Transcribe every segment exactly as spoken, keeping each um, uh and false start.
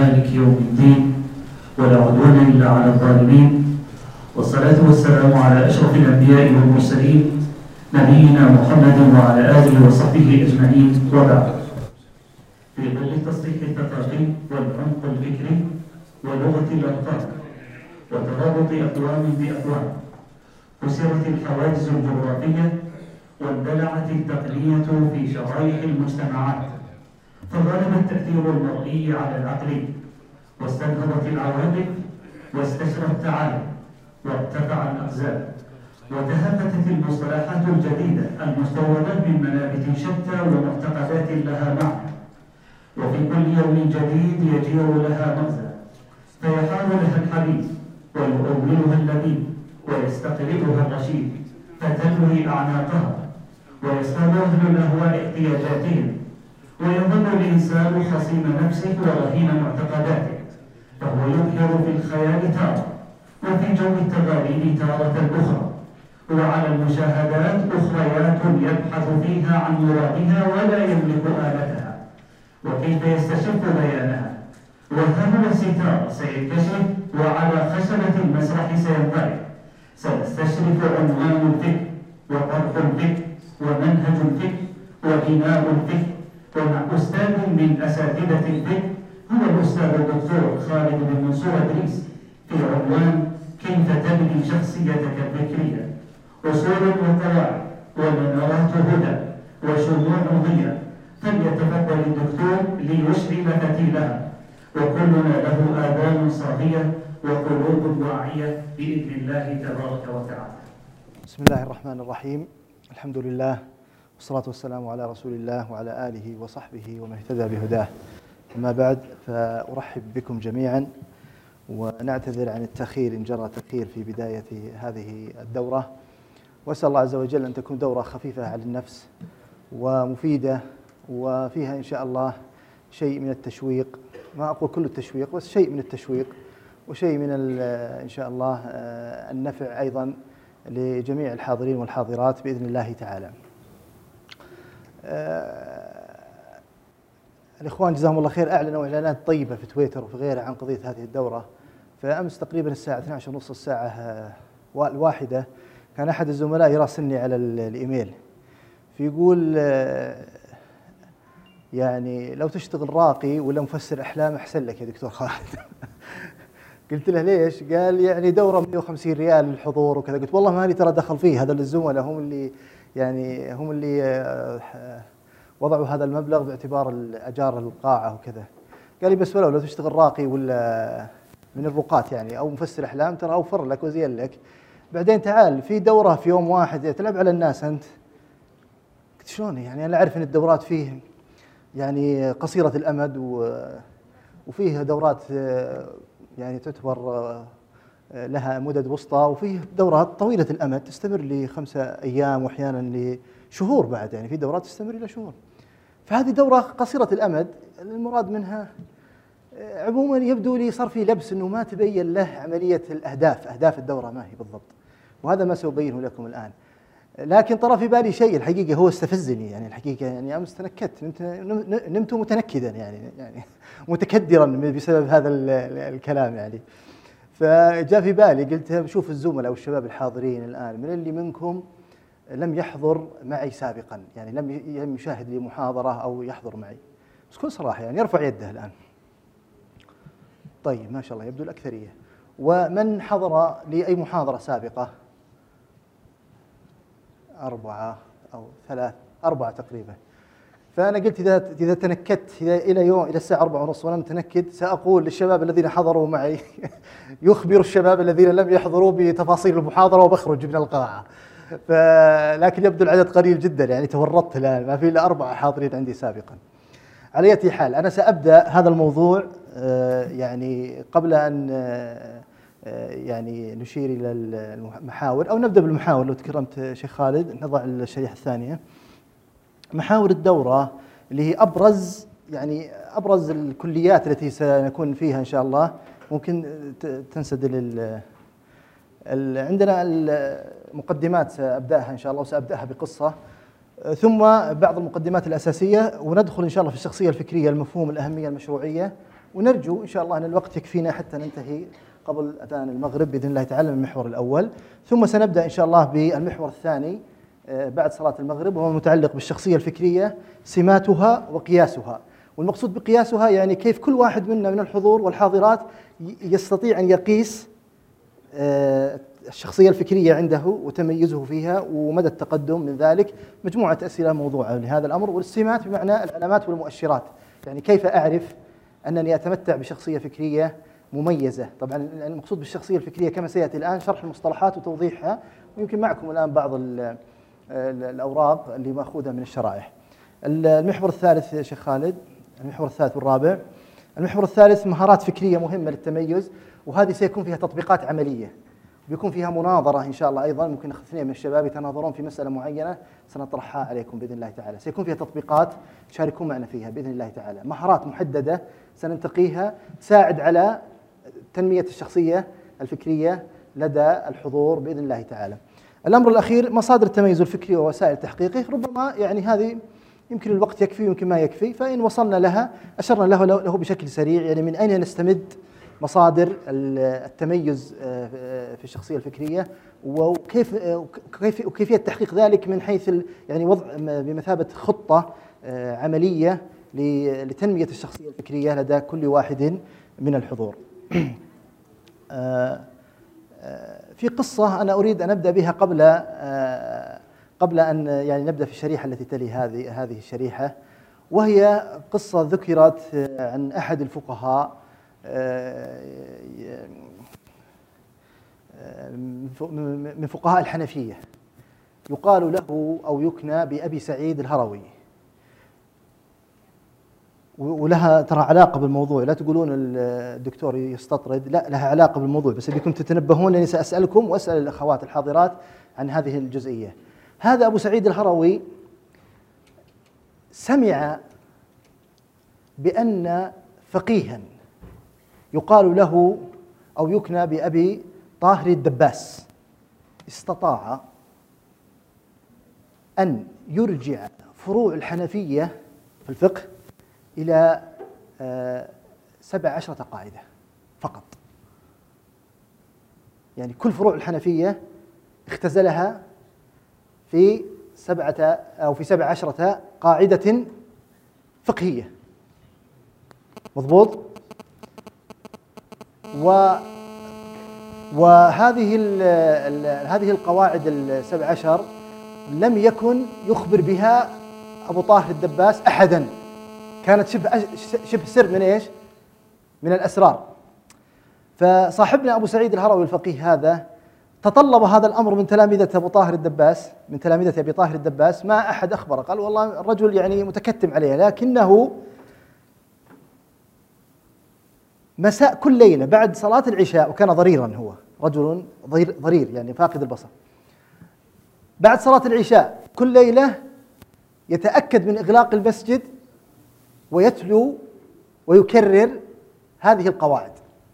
مالك يوم الدين ولا عدوان إلا على الظالمين، والصلاة والسلام على أشرف الأنبياء والمرسلين نبينا محمد وعلى آله وصحبه أجمعين، وبعد. في ظل التصحيح الثقافي والعمق الفكري ولغة الألفاظ وترابط أقوام بأقوام، كسرت الحواجز الجغرافية واندلعت التقنية في شرائح المجتمعات، فغلب التأثير المرئي على العقل، واستنهضت العواطف واستشرى التعالي وارتفع الأقزام، وتهافتت المصطلحات الجديدة المستوردة من منابت شتى ومعتقدات لها معنى، وفي كل يوم جديد يجيء لها مغزى، فيحار لها الحبيب ويؤولها اللبيب ويستقربها الرشيد، فتلوي أعناقها ويصطاد أهل الأهواء احتياجاتهم، ويظل الإنسان خصيم نفسه ورهين معتقداته، فهو يبهر في الخيال تارة وفي جو التغاليب تارة أخرى، وعلى المشاهدات أخريات يبحث فيها عن مرادها ولا يملك آلتها وكيف يستشف بيانها. وهم الستار سينكشف، وعلى خشبة المسرح سينطلق، سنستشرف عنوان الفكر وطرح الفكر ومنهج الفكر وبناء الفكر، ومع أستاذ من أساتذة الفكر هو الأستاذ الدكتور خالد بن منصور إدريس في عنوان كيف تبني شخصيتك الفكرية، أصول وقواعد ومنارات هدى وشموع ضياء. فليتفضل الدكتور ليشعل فتيلها، وكلنا له آذان صاغية وقلوب واعية بإذن الله تبارك وتعالى. بسم الله الرحمن الرحيم، الحمد لله والصلاة والسلام على رسول الله وعلى آله وصحبه ومن اهتدى بهداه. أما بعد، فأرحب بكم جميعا ونعتذر عن التأخير إن جرى تأخير في بداية هذه الدورة، وأسأل الله عز وجل أن تكون دورة خفيفة على النفس ومفيدة، وفيها إن شاء الله شيء من التشويق، ما أقول كل التشويق بس شيء من التشويق، وشيء من إن شاء الله النفع أيضا لجميع الحاضرين والحاضرات بإذن الله تعالى. الإخوان جزاهم الله خير أعلنوا إعلانات طيبة في تويتر وفي غيره عن قضية هذه الدورة. فأمس تقريبا الساعة اثنتي عشرة ونص الساعة الواحدة كان أحد الزملاء يراسلني على الإيميل فيقول يعني لو تشتغل راقي ولا مفسر أحلام أحسن لك يا دكتور خالد. قلت له ليش؟ قال يعني دورة مئة وخمسين ريال للحضور وكذا. قلت والله ما لي ترى دخل فيه، هذا الزملاء هم اللي يعني هم اللي وضعوا هذا المبلغ باعتبار الأجار القاعة وكذا. قال لي بس ولو لو تشتغل راقي ولا من الرقات يعني أو مفسر أحلام ترى أوفر لك وزين لك. بعدين تعال في دورة في يوم واحد تلعب على الناس أنت. قلت شلون يعني؟ أنا أعرف أن الدورات فيه يعني قصيرة الأمد وفيه دورات يعني تعتبر لها مدد وسطى، وفيه دورات طويلة الأمد تستمر لخمسة أيام وأحيانا لشهور بعد، يعني في دورات تستمر إلى شهور. فهذه دورة قصيرة الأمد المراد منها عموما يبدو لي صار في لبس أنه ما تبين له عملية الأهداف، أهداف الدورة ما هي بالضبط، وهذا ما سأبينه لكم الآن. لكن طرى في بالي شيء الحقيقة هو استفزني، يعني الحقيقة يعني أمس تنكدت، نمت, نمت متنكدا يعني يعني متكدرا بسبب هذا الكلام يعني. فجاء في بالي قلت شوف الزملاء والشباب الحاضرين الآن من اللي منكم لم يحضر معي سابقا، يعني لم يشاهد لي محاضرة أو يحضر معي، بس بكل صراحة يعني يرفع يده الآن. طيب ما شاء الله يبدو الأكثرية. ومن حضر لي أي محاضرة سابقة؟ أربعة أو ثلاث أربعة تقريبا. فأنا قلت إذا إذا تنكدت إذا إلى يوم إلى الساعة أربعة ونص ولم تنكد سأقول للشباب الذين حضروا معي يخبر الشباب الذين لم يحضروا بتفاصيل المحاضرة وبخرج من القاعة. لكن يبدو العدد قليل جدا، يعني تورطت الآن ما في إلا أربعة حاضرين عندي سابقا. على أي حال أنا سأبدأ هذا الموضوع يعني قبل أن يعني نشير إلى المحاور أو نبدأ بالمحاور لو تكرمت شيخ خالد. نضع الشريحة الثانية محاور الدورة اللي هي أبرز يعني أبرز الكليات التي سنكون فيها إن شاء الله. ممكن تنسدل ال عندنا المقدمات سأبدأها إن شاء الله، وسأبدأها بقصة ثم بعض المقدمات الأساسية، وندخل إن شاء الله في الشخصية الفكرية، المفهوم، الأهمية، المشروعية، ونرجو إن شاء الله أن الوقت يكفينا حتى ننتهي قبل أذان المغرب بإذن الله تعالى من المحور الأول. ثم سنبدأ إن شاء الله بالمحور الثاني بعد صلاة المغرب، وهو متعلق بالشخصية الفكرية، سماتها وقياسها. والمقصود بقياسها يعني كيف كل واحد منا من الحضور والحاضرات يستطيع أن يقيس الشخصية الفكرية عنده وتميزه فيها ومدى التقدم من ذلك. مجموعة أسئلة موضوعة لهذا الأمر. والسمات بمعنى العلامات والمؤشرات، يعني كيف أعرف أنني أتمتع بشخصية فكرية مميزة. طبعا المقصود بالشخصية الفكرية كما سيأتي الآن شرح المصطلحات وتوضيحها، ويمكن معكم الآن بعض الأوراق اللي مأخوذة من الشرائح. المحور الثالث يا شيخ خالد، المحور الثالث والرابع. المحور الثالث مهارات فكرية مهمة للتميز، وهذه سيكون فيها تطبيقات عملية، بيكون فيها مناظرة إن شاء الله أيضا. ممكن اثنين من الشباب يتناظرون في مسألة معينة سنطرحها عليكم بإذن الله تعالى. سيكون فيها تطبيقات شاركون معنا فيها بإذن الله تعالى. مهارات محددة سننتقيها تساعد على تنمية الشخصية الفكرية لدى الحضور بإذن الله تعالى. الأمر الأخير مصادر التميز الفكري ووسائل تحقيقه. ربما يعني هذه يمكن الوقت يكفي ويمكن ما يكفي، فإن وصلنا لها أشرنا له له بشكل سريع، يعني من أين نستمد مصادر التميز في الشخصية الفكرية، وكيف كيف وكيفية تحقيق ذلك من حيث يعني وضع بمثابة خطة عملية لتنمية الشخصية الفكرية لدى كل واحد من الحضور. في قصة أنا أريد أن أبدأ بها قبل قبل أن يعني نبدأ في الشريحة التي تلي هذه هذه الشريحة، وهي قصة ذكرت عن أحد الفقهاء من فقهاء الحنفية، يقال له أو يكنى بأبي سعيد الهروي، ولها ترى علاقة بالموضوع. لا تقولون الدكتور يستطرد، لا، لها علاقة بالموضوع، بس أبيكم تتنبهون لأني سأسألكم وأسأل الأخوات الحاضرات عن هذه الجزئية. هذا أبو سعيد الهروي سمع بأن فقيها يقال له أو يكنى بأبي طاهر الدباس استطاع أن يرجع فروع الحنفية في الفقه إلى سبع عشرة قاعدة فقط. يعني كل فروع الحنفية اختزلها في سبعة أو في سبع عشرة قاعدة فقهية. مضبوط؟ و وهذه ال ال هذه القواعد السبع عشر لم يكن يخبر بها أبو طاهر الدباس أحدا، كانت شبه شبه سر من ايش؟ من الأسرار. فصاحبنا أبو سعيد الهروي الفقيه هذا تطلب هذا الأمر من تلامذة أبو طاهر الدباس، من تلامذة أبي طاهر الدباس، ما أحد أخبره. قال والله الرجل يعني متكتم عليه، لكنه مساء كل ليلة بعد صلاة العشاء، وكان ضريرا، هو رجل ضرير يعني فاقد البصر، بعد صلاة العشاء كل ليلة يتأكد من إغلاق المسجد ويتلو ويكرر هذه القواعد.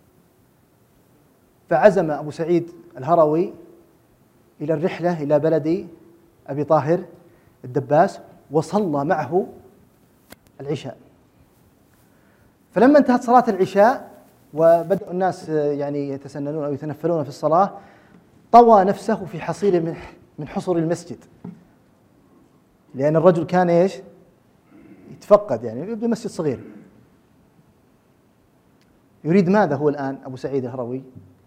فعزم أبو سعيد الهروي إلى الرحلة إلى بلد أبي طاهر الدباس وصلى معه العشاء. فلما انتهت صلاة العشاء وبدأ الناس يعني يتسننون أو يتنفلون في الصلاة، طوى نفسه في حصير من من حصر المسجد، لأن الرجل كان إيش؟ يتفقد، يعني يبدو مسجد صغير. يريد ماذا هو الآن أبو سعيد الهروي؟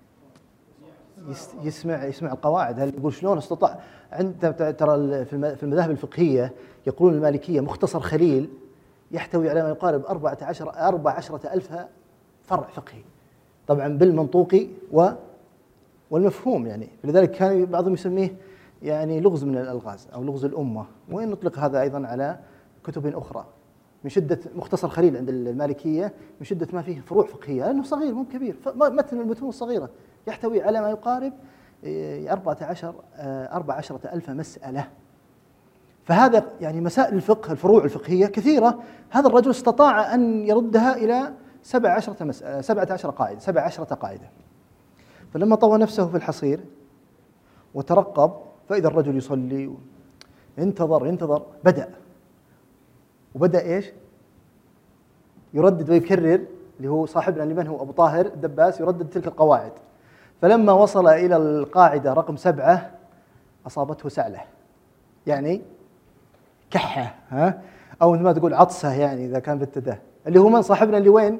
يسمع يسمع القواعد. هل يقول شلون استطاع؟ عند ترى في المذاهب الفقهية يقولون المالكية مختصر خليل يحتوي على ما يقارب أربعة عشر أربع عشرة ألف فرع فقهي، طبعا بالمنطوقي و والمفهوم، يعني لذلك كان بعضهم يسميه يعني لغز من الألغاز أو لغز الأمة، وإن نطلق هذا أيضا على كتب أخرى من شدة مختصر خليل عند المالكية، من شدة ما فيه فروع فقهية، لأنه صغير مو كبير، متن المتون الصغيرة يحتوي على ما يقارب أربعة عشر أربع عشرة ألف مسألة. فهذا يعني مسائل الفقه الفروع الفقهية كثيرة، هذا الرجل استطاع أن يردها إلى سبع عشرة مسألة سبعة عشر قاعدة سبع عشرة قاعدة. فلما طوى نفسه في الحصير وترقب فإذا الرجل يصلي، انتظر انتظر بدأ وبدأ إيش؟ يردد ويكرر اللي هو صاحبنا لمن هو أبو طاهر الدباس يردد تلك القواعد. فلما وصل إلى القاعدة رقم سبعة أصابته سعلة، يعني كحة، ها، أو مثل ما تقول عطسة يعني إذا كان بالتداه، اللي هو من صاحبنا اللي وين؟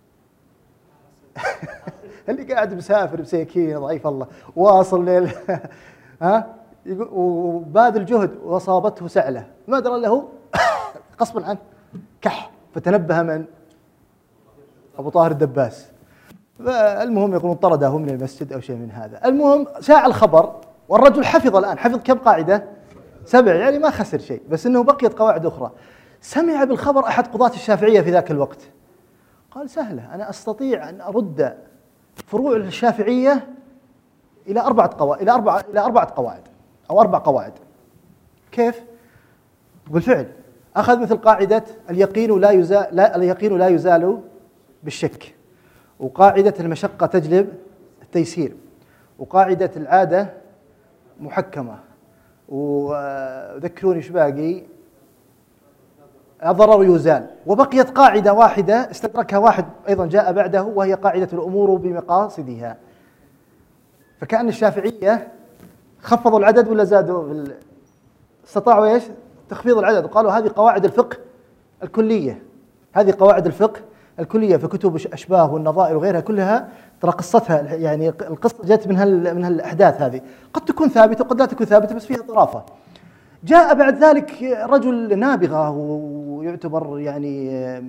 اللي قاعد مسافر بسيكين ضعيف الله واصل ليل ها، وباذل جهد وأصابته سعلة ما درى له غصبا عنه كح، فتنبه من؟ أبو طاهر الدباس. المهم يقولون طرده من المسجد أو شيء من هذا. المهم شاع الخبر والرجل حفظ الآن، حفظ كم قاعدة؟ سبع، يعني ما خسر شيء، بس أنه بقيت قواعد أخرى. سمع بالخبر أحد قضاة الشافعية في ذاك الوقت، قال سهلة، أنا أستطيع أن أرد فروع الشافعية إلى أربعة قواعد، إلى أربعة إلى أربعة قواعد أو أربع قواعد. كيف؟ بالفعل أخذ مثل قاعدة اليقين لا يزال لا اليقين لا يزال بالشك، وقاعدة المشقة تجلب التيسير، وقاعدة العادة محكمة، وذكروني ايش باقي؟ الضرر يزال. وبقيت قاعدة واحدة استدركها واحد أيضا جاء بعده، وهي قاعدة الأمور بمقاصدها. فكأن الشافعية خفضوا العدد ولا زادوا بال... استطاعوا ايش؟ تخفيض العدد، وقالوا هذه قواعد الفقه الكلية، هذه قواعد الفقه الكلية في كتب الأشباه والنظائر وغيرها كلها، ترى قصتها يعني القصة جت من هال من هالأحداث هذه، قد تكون ثابتة وقد لا تكون ثابتة بس فيها طرافة. جاء بعد ذلك رجل نابغة ويعتبر يعني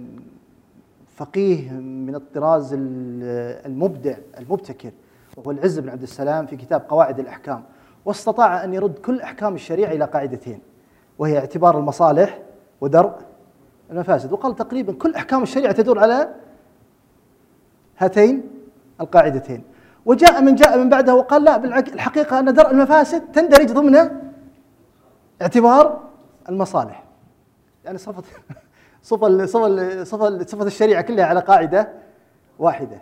فقيه من الطراز المبدع المبتكر، وهو العز بن عبد السلام في كتاب قواعد الأحكام، واستطاع أن يرد كل أحكام الشريعة إلى قاعدتين، وهي اعتبار المصالح ودرء المفاسد. وقال تقريبا كل أحكام الشريعة تدور على هاتين القاعدتين. وجاء من جاء من بعده وقال لا، بالحقيقة أن درء المفاسد تندرج ضمن اعتبار المصالح، يعني صفة صفة صفة صفة صفة الشريعة كلها على قاعدة واحدة.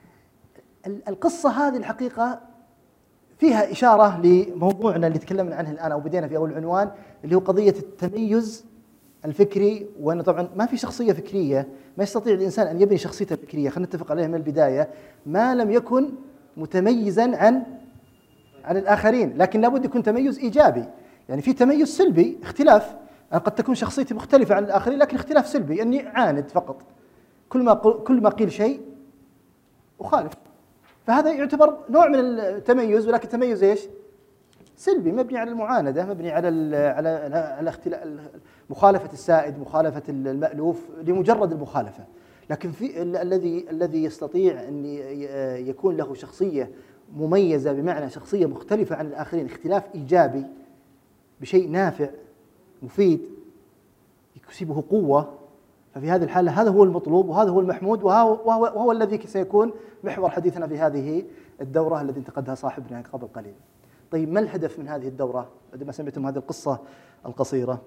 القصة هذه الحقيقة فيها إشارة لموضوعنا اللي تكلمنا عنه الآن أو بدينا في أول عنوان، اللي هو قضية التميز الفكري. وأنه طبعا ما في شخصية فكرية، ما يستطيع الإنسان أن يبني شخصيته الفكرية، خلينا نتفق عليها من البداية، ما لم يكن متميزا عن عن الآخرين. لكن لابد يكون تميز إيجابي، يعني في تميز سلبي، اختلاف، أنا قد تكون شخصيتي مختلفة عن الآخرين لكن اختلاف سلبي، أني عاند فقط، كل ما كل ما قيل شيء أخالف، فهذا يعتبر نوع من التميز، ولكن تميز ايش؟ سلبي، مبني على المعاندة، مبني على على على اختلاف، مخالفة السائد، مخالفة المألوف لمجرد المخالفة. لكن في الذي الذي يستطيع أن يكون له شخصية مميزة، بمعنى شخصية مختلفة عن الآخرين، اختلاف إيجابي بشيء نافع مفيد يكسبه قوة، ففي هذه الحالة هذا هو المطلوب وهذا هو المحمود، وهو, وهو, وهو الذي سيكون محور حديثنا في هذه الدورة التي انتقدها صاحبنا قبل قليل. طيب ما الهدف من هذه الدورة بعد ما سمعتم هذه القصة القصيرة؟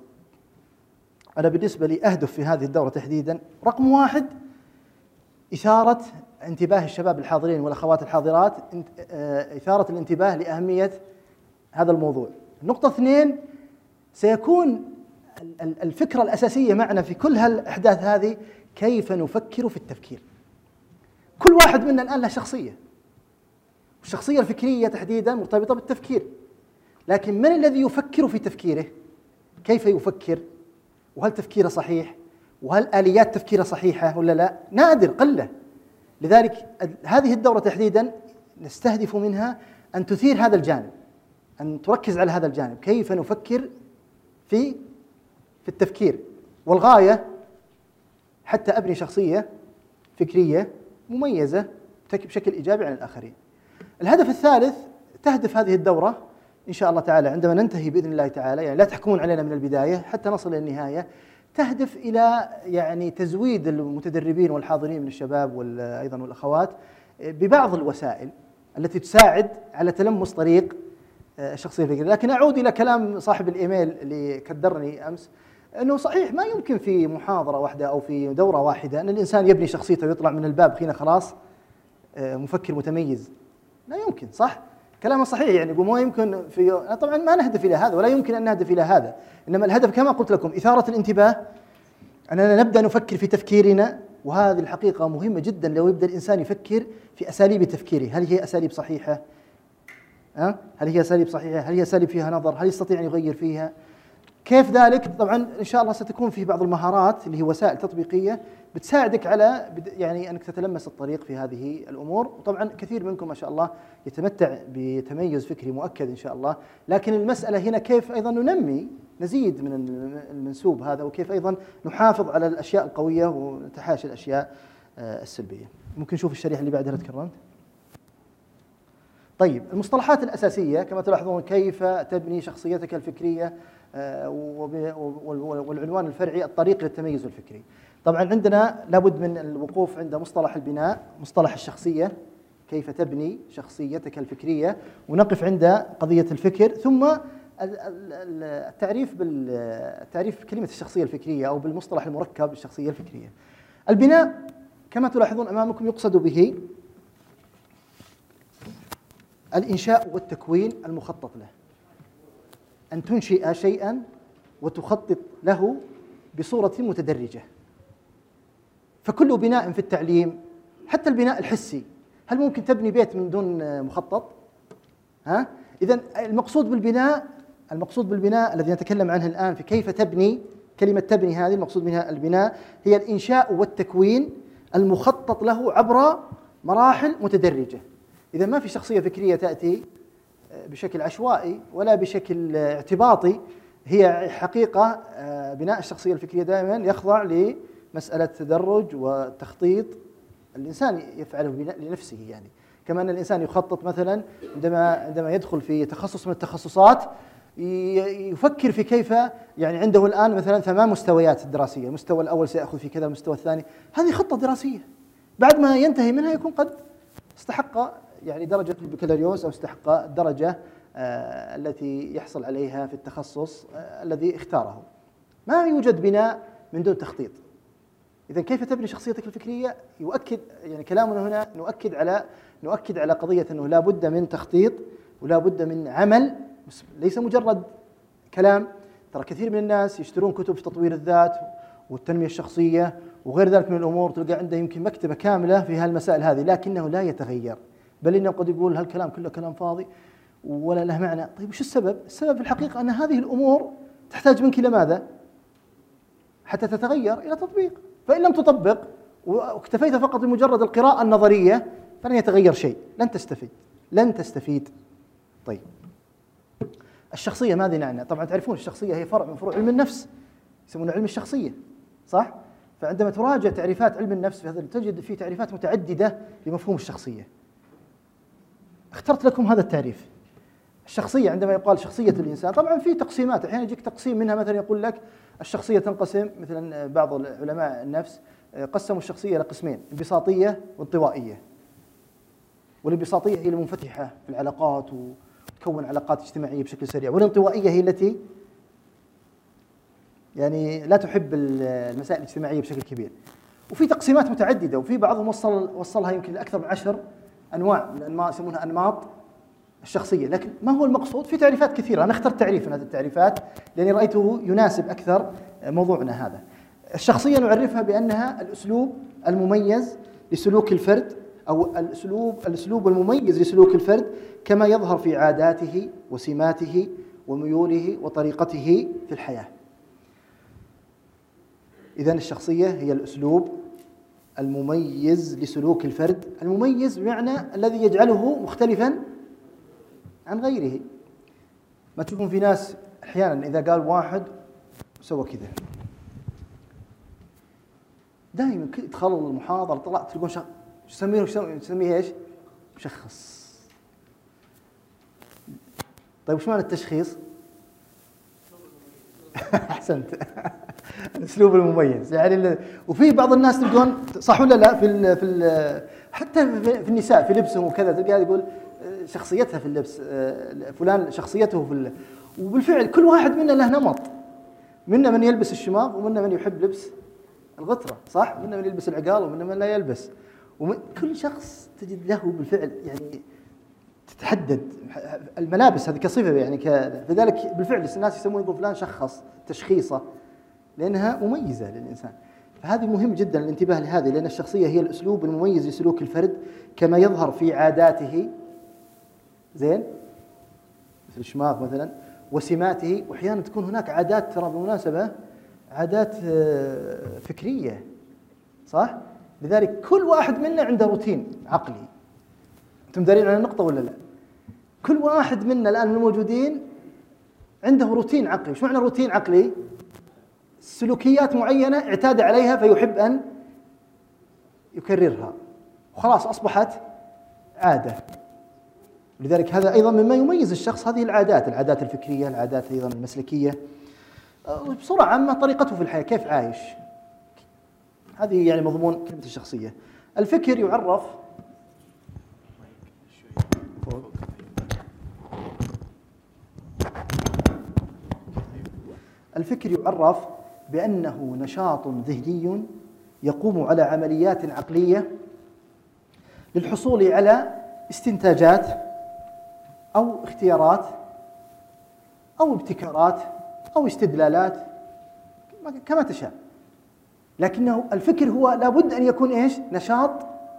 أنا بالنسبة لي أهدف في هذه الدورة تحديدا، رقم واحد إثارة انتباه الشباب الحاضرين والأخوات الحاضرات، إثارة الانتباه لأهمية هذا الموضوع. النقطة اثنين، سيكون الفكرة الأساسية معنا في كل هالأحداث هذه كيف نفكر في التفكير. كل واحد منا الآن له شخصية، والشخصية الفكرية تحديدا مرتبطة بالتفكير، لكن من الذي يفكر في تفكيره؟ كيف يفكر؟ وهل تفكيره صحيح؟ وهل آليات تفكيره صحيحة ولا لا؟ نادر، قلة. لذلك هذه الدورة تحديدا نستهدف منها أن تثير هذا الجانب، أن تركز على هذا الجانب، كيف نفكر في في التفكير، والغاية حتى أبني شخصية فكرية مميزة بشكل إيجابي عن الآخرين. الهدف الثالث، تهدف هذه الدورة إن شاء الله تعالى عندما ننتهي بإذن الله تعالى، يعني لا تحكمون علينا من البداية حتى نصل إلى النهاية، تهدف إلى يعني تزويد المتدربين والحاضرين من الشباب وأيضا والأخوات ببعض الوسائل التي تساعد على تلمس طريق الشخصية الفكرية. لكن أعود إلى كلام صاحب الإيميل اللي كدرني أمس، أنه صحيح ما يمكن في محاضرة واحدة أو في دورة واحدة أن الإنسان يبني شخصيته ويطلع من الباب هنا خلاص مفكر متميز، لا يمكن، صح؟ كلامه صحيح، يعني ما يمكن في، طبعا ما نهدف إلى هذا ولا يمكن أن نهدف إلى هذا، إنما الهدف كما قلت لكم إثارة الانتباه، أننا نبدأ نفكر في تفكيرنا وهذه الحقيقة مهمة جدا لو يبدأ الإنسان يفكر في أساليب تفكيره، هل هي أساليب صحيحة؟ أه؟ هل هي أساليب صحيحة؟ هل هي أساليب فيها نظر؟ هل يستطيع أن يغير فيها؟ كيف ذلك؟ طبعا إن شاء الله ستكون فيه بعض المهارات اللي هي وسائل تطبيقية بتساعدك على يعني أنك تتلمس الطريق في هذه الأمور. وطبعا كثير منكم ما شاء الله يتمتع بتميز فكري مؤكد إن شاء الله، لكن المسألة هنا كيف أيضا ننمي نزيد من المنسوب هذا، وكيف أيضا نحافظ على الأشياء القوية ونتحاشى الأشياء السلبية. ممكن نشوف الشريحة اللي بعدها لو تكرمت. طيب، المصطلحات الأساسية كما تلاحظون: كيف تبني شخصيتك الفكرية، والعنوان الفرعي: الطريق للتميز الفكري. طبعا عندنا لابد من الوقوف عند مصطلح البناء، مصطلح الشخصية، كيف تبني شخصيتك الفكرية، ونقف عند قضية الفكر، ثم التعريف بالتعريف كلمة الشخصية الفكرية أو بالمصطلح المركب الشخصية الفكرية. البناء كما تلاحظون أمامكم يقصد به الإنشاء والتكوين المخطط له، أن تنشئ شيئا وتخطط له بصورة متدرجة. فكل بناء في التعليم، حتى البناء الحسي، هل ممكن تبني بيت من دون مخطط؟ ها؟ إذن المقصود بالبناء، المقصود بالبناء الذي نتكلم عنه الآن في كيف تبني، كلمة تبني هذه المقصود منها البناء هي الإنشاء والتكوين المخطط له عبر مراحل متدرجة. إذا ما في شخصية فكرية تأتي بشكل عشوائي ولا بشكل اعتباطي، هي حقيقة بناء الشخصية الفكرية دائما يخضع لمسألة تدرج وتخطيط الإنسان يفعله لنفسه. يعني كما أن الإنسان يخطط مثلا عندما عندما يدخل في تخصص من التخصصات يفكر في كيف، يعني عنده الآن مثلا ثمان مستويات دراسية، المستوى الأول سيأخذ في كذا، المستوى الثاني، هذه خطة دراسية بعد ما ينتهي منها يكون قد استحق يعني درجة البكالوريوس أو استحق الدرجة آه التي يحصل عليها في التخصص آه الذي اختاره. ما يوجد بناء من دون تخطيط. إذا كيف تبني شخصيتك الفكرية؟ يؤكد يعني كلامنا هنا نؤكد على نؤكد على قضية أنه لا بد من تخطيط ولا بد من عمل، ليس مجرد كلام. ترى كثير من الناس يشترون كتب في تطوير الذات والتنمية الشخصية وغير ذلك من الأمور، تلقى عنده يمكن مكتبة كاملة في هالمسائل هذه، لكنه لا يتغير، بل إنه قد يقول هالكلام كله كلام فاضي ولا له معنى. طيب وش السبب؟ السبب في الحقيقة أن هذه الأمور تحتاج منك إلى ماذا؟ حتى تتغير إلى تطبيق. فإن لم تطبق واكتفيت فقط بمجرد القراءة النظرية فلن يتغير شيء، لن تستفيد لن تستفيد. طيب الشخصية ماذا نعنى؟ طبعا تعرفون الشخصية هي فرع من فروع علم النفس، يسمونه علم الشخصية، صح؟ فعندما تراجع تعريفات علم النفس تجد فيه تعريفات متعددة لمفهوم الشخصية. اخترت لكم هذا التعريف. الشخصية عندما يقال شخصية الإنسان، طبعا في تقسيمات، أحيانا يجيك تقسيم منها مثلا يقول لك الشخصية تنقسم، مثلا بعض علماء النفس قسموا الشخصية إلى قسمين: انبساطية وانطوائية. والانبساطية هي المنفتحة في العلاقات وتكون علاقات اجتماعية بشكل سريع، والانطوائية هي التي يعني لا تحب المسائل الاجتماعية بشكل كبير. وفي تقسيمات متعددة، وفي بعضهم وصل وصلها يمكن لأكثر من عشر أنواع من أنواع يسمونها أنماط الشخصية. لكن ما هو المقصود؟ في تعريفات كثيرة، أنا اخترت تعريف من هذه التعريفات لأني رأيته يناسب أكثر موضوعنا هذا. الشخصية نعرفها بأنها الأسلوب المميز لسلوك الفرد، أو الأسلوب الأسلوب المميز لسلوك الفرد كما يظهر في عاداته وسماته وميوله وطريقته في الحياة. إذن الشخصية هي الأسلوب المميز لسلوك الفرد، المميز بمعنى الذي يجعله مختلفا عن غيره. ما تشوفون في ناس أحيانا إذا قال واحد سوى كذا، دائما يدخل المحاضرة طلعت تلقون شخص تسميه تسميه ايش؟ مشخص. طيب وش معنى التشخيص؟ أحسنت. الأسلوب المميز يعني. وفي بعض الناس تلقون صح ولا لا في ال في ال حتى في النساء في لبسهم وكذا، تلقى يقول شخصيتها في اللبس، فلان شخصيته في ال... وبالفعل كل واحد منا له نمط، منا من يلبس الشماغ ومنا من يحب لبس الغترة، صح؟ منا من يلبس العقال ومنا من لا يلبس، وكل شخص تجد له بالفعل يعني تتحدد الملابس هذه كصفة يعني ك... لذلك بالفعل الناس يسمون يقول فلان شخص تشخيصه لأنها مميزة للإنسان. فهذه مهم جدا الانتباه لهذه، لأن الشخصية هي الأسلوب المميز لسلوك الفرد كما يظهر في عاداته، زين، مثل الشماغ مثلا، وسماته. وأحيانا تكون هناك عادات، ترى بالمناسبة عادات فكرية، صح؟ لذلك كل واحد منا عنده روتين عقلي. أنتم دارين على النقطة ولا لا؟ كل واحد منا الآن الموجودين عنده روتين عقلي. وش معنى روتين عقلي؟ سلوكيات معينة اعتاد عليها فيحب أن يكررها، وخلاص أصبحت عادة. لذلك هذا أيضا مما يميز الشخص، هذه العادات، العادات الفكرية، العادات أيضا المسلكية، بصورة عامة طريقته في الحياة، كيف عايش. هذه يعني مضمون كلمة الشخصية. الفكر يعرف الفكر يعرف بأنه نشاط ذهني يقوم على عمليات عقلية للحصول على استنتاجات أو اختيارات أو ابتكارات أو استدلالات كما تشاء. لكنه الفكر هو لابد أن يكون إيش؟ نشاط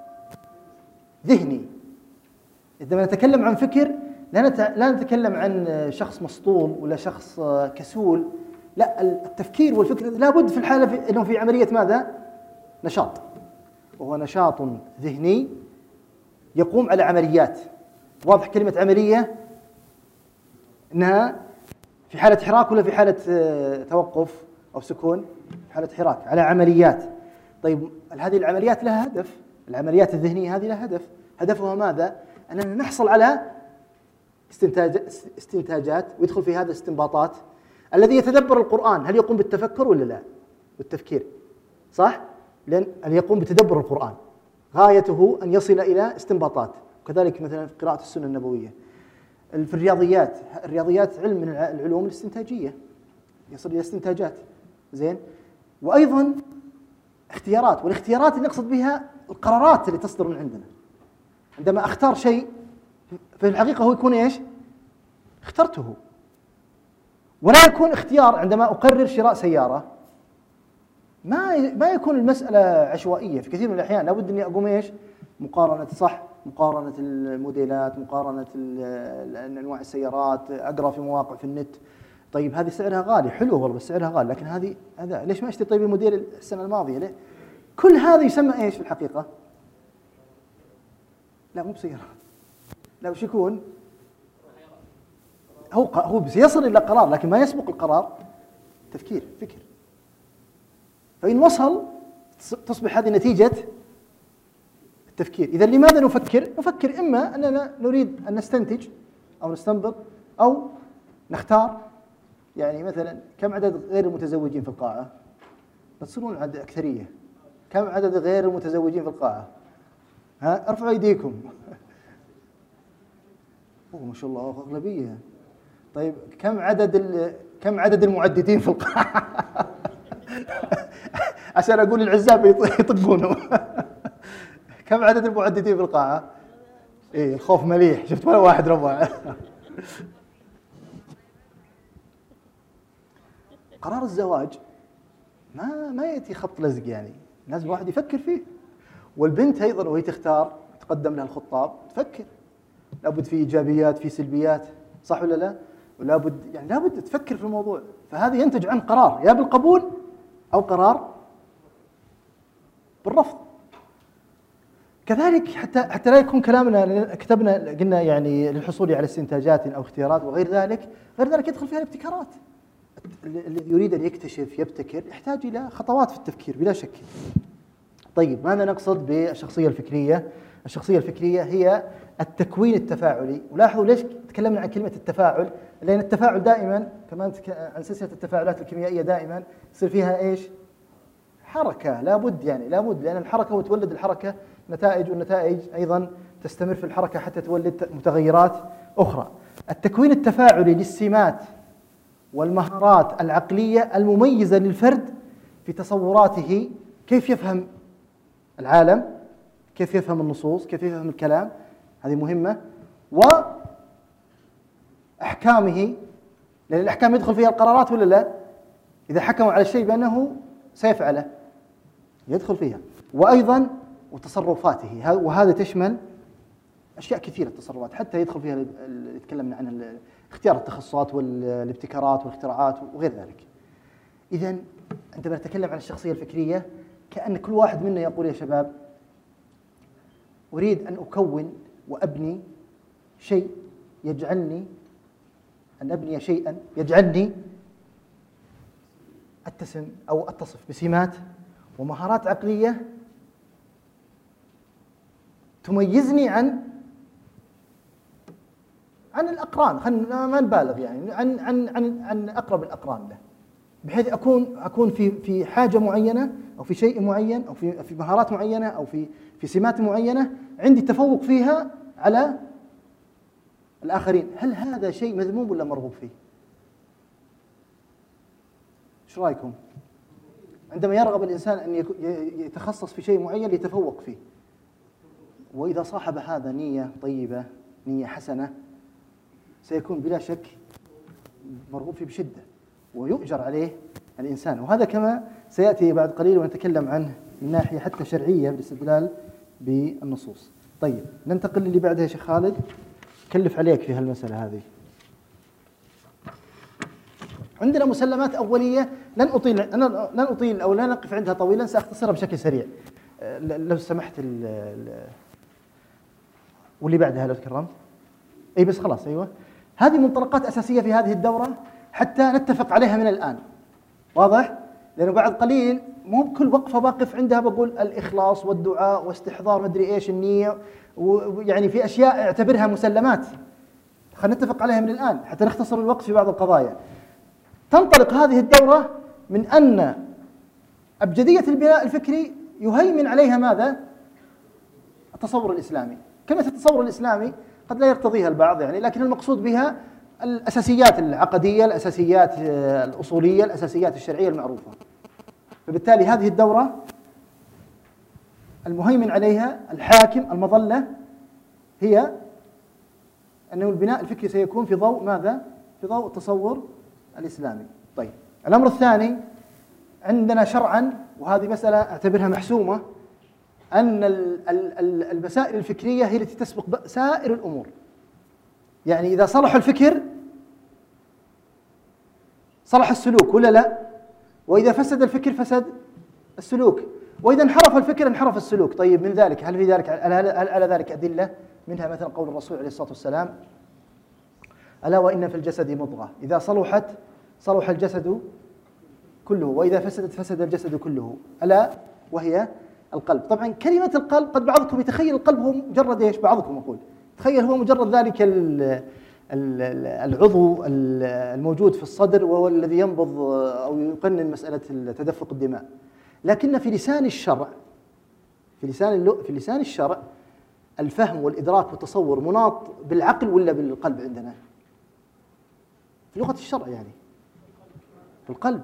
ذهني. عندما نتكلم عن فكر لا نتكلم عن شخص مسطول ولا شخص كسول، لا، التفكير والفكر لابد في الحالة في أنه في عملية ماذا؟ نشاط، وهو نشاط ذهني يقوم على عمليات. واضح كلمة عملية أنها في حالة حراك ولا في حالة توقف أو سكون؟ في حالة حراك، على عمليات. طيب هذه العمليات لها هدف، العمليات الذهنية هذه لها هدف. هدفها ماذا؟ أننا نحصل على استنتاج استنتاجات، ويدخل في هذا استنباطات. الذي يتدبر القرآن هل يقوم بالتفكر ولا لا؟ بالتفكير، صح؟ لأن أن يقوم بتدبر القرآن غايته أن يصل إلى استنباطات. وكذلك مثلا في قراءة السنة النبوية. في الرياضيات، الرياضيات علم من العلوم الاستنتاجية، يصل إلى استنتاجات، زين. وأيضا اختيارات، والاختيارات اللي نقصد بها القرارات اللي تصدر من عندنا. عندما أختار شيء في الحقيقة هو يكون إيش؟ اخترته. ولا يكون اختيار عندما أقرر شراء سيارة، ما ما يكون المسألة عشوائية. في كثير من الأحيان لابد أني أقوم إيش؟ مقارنة، صح، مقارنة الموديلات، مقارنة أنواع السيارات، أقرأ في مواقع في النت. طيب هذه سعرها غالي، حلو والله بس سعرها غالي، لكن هذه هذا ليش ما اشتري طيب الموديل السنة الماضية ليه؟ كل هذا يسمى إيش في الحقيقة؟ لا مو بسيارات، لا وش يكون؟ هو هو سيصل إلى قرار، لكن ما يسبق القرار تفكير، فكر. فإن وصل تصبح هذه نتيجة التفكير. إذا لماذا نفكر؟ نفكر إما أننا نريد أن نستنتج أو نستنبط أو نختار. يعني مثلا كم عدد غير المتزوجين في القاعة؟ بتصيرون عدد أكثرية. كم عدد غير المتزوجين في القاعة؟ ها، ارفعوا أيديكم. أوه ما شاء الله أغلبية. طيب كم عدد كم عدد المعددين في القاعة؟ عشان أقول العزاب يطقونه. كم عدد المعددين في القاعة؟ إيه الخوف مليح، شفت ولا واحد رفع. قرار الزواج ما ما يأتي خبط لزق، يعني لازم واحد يفكر فيه. والبنت أيضا وهي تختار تقدم لها الخطاب تفكر، لابد في إيجابيات في سلبيات، صح ولا لا؟ ولابد يعني لابد تفكر في الموضوع. فهذا ينتج عن قرار يا بالقبول أو قرار بالرفض. كذلك حتى حتى لا يكون كلامنا كتبنا قلنا يعني للحصول على استنتاجات أو اختيارات وغير ذلك، غير ذلك يدخل فيها الابتكارات. الذي يريد أن يكتشف يبتكر يحتاج إلى خطوات في التفكير بلا شك. طيب ماذا نقصد بالشخصية الفكرية؟ الشخصية الفكرية هي التكوين التفاعلي. ولاحظوا ليش تكلمنا عن كلمة التفاعل؟ لأن التفاعل دائما كمان عن سلسلة التفاعلات الكيميائية دائما يصير فيها إيش؟ حركة، لابد يعني لابد، لأن الحركة وتولد الحركة نتائج، والنتائج أيضا تستمر في الحركة حتى تولد متغيرات أخرى. التكوين التفاعلي للسمات والمهارات العقلية المميزة للفرد في تصوراته، كيف يفهم العالم، كيف يفهم النصوص، كيف يفهم الكلام، هذه مهمة. وأحكامه، لأن الأحكام يدخل فيها القرارات ولا لا؟ إذا حكموا على الشيء بأنه سيفعله، يدخل فيها. وأيضا وتصرفاته، وهذا تشمل أشياء كثيرة التصرفات، حتى يدخل فيها اللي تكلمنا عن اختيار التخصصات والابتكارات والاختراعات وغير ذلك. إذن عندما نتكلم عن الشخصية الفكرية كأن كل واحد منا يقول يا شباب أريد أن أكون وأبني شيء يجعلني أن أبني شيئا يجعلني أتسم أو أتصف بسمات ومهارات عقلية تميزني عن عن الأقران، خلينا ما نبالغ يعني، عن عن عن عن أقرب الأقران له، بحيث أكون أكون في في حاجة معينة أو في شيء معين أو في في مهارات معينة أو في في سمات معينة عندي تفوق فيها على الآخرين. هل هذا شيء مذموم ولا مرغوب فيه؟ ايش رايكم؟ عندما يرغب الإنسان أن يتخصص في شيء معين ليتفوق فيه، وإذا صاحب هذا نية طيبة نية حسنة سيكون بلا شك مرغوب فيه بشدة ويؤجر عليه الإنسان. وهذا كما سيأتي بعد قليل ونتكلم عنه من ناحية حتى شرعية بالاستدلال بالنصوص. طيب ننتقل للي بعدها يا شيخ خالد، كلف عليك في هالمسألة هذه. عندنا مسلمات أولية لن أطيل أنا لن أطيل أو لا نقف عندها طويلا، سأختصرها بشكل سريع لو سمحت. ال ال واللي بعدها لو تكرمت. أي بس خلاص. أيوة، هذه منطلقات أساسية في هذه الدورة حتى نتفق عليها من الآن. واضح؟ لأنه بعد قليل مو بكل وقفة واقف عندها بقول الإخلاص والدعاء واستحضار مدري إيش النية، ويعني في أشياء اعتبرها مسلمات خلينا نتفق عليها من الآن حتى نختصر الوقت في بعض القضايا. تنطلق هذه الدورة من أن أبجدية البناء الفكري يهيمن عليها ماذا؟ التصور الإسلامي. كلمة التصور الإسلامي قد لا يرتضيها البعض يعني، لكن المقصود بها الأساسيات العقدية، الأساسيات الأصولية، الأساسيات الشرعية المعروفة. فبالتالي هذه الدورة المهيمن عليها الحاكم المظلة هي أنه البناء الفكري سيكون في ضوء ماذا؟ في ضوء التصور الإسلامي. طيب الأمر الثاني عندنا شرعا، وهذه مسألة أعتبرها محسومة، أن المسائل الفكرية هي التي تسبق سائر الأمور. يعني إذا صلح الفكر صلح السلوك ولا لا؟ وإذا فسد الفكر فسد السلوك، وإذا انحرف الفكر انحرف السلوك. طيب من ذلك هل في ذلك هل على ذلك أدلة؟ منها مثلا قول الرسول عليه الصلاة والسلام: ألا وإن في الجسد مضغة إذا صلحت صلح الجسد كله وإذا فسدت فسد الجسد كله، ألا وهي القلب. طبعا كلمة القلب قد بعضكم يتخيل القلب هو مجرد ايش؟ بعضكم أقول تخيل هو مجرد ذلك العضو الموجود في الصدر وهو الذي ينبض أو يقنن مسألة تدفق الدماء. لكن في لسان الشرع في لسان في لسان الشرع الفهم والإدراك والتصور مناط بالعقل ولا بالقلب عندنا؟ في لغة الشرع يعني في القلب.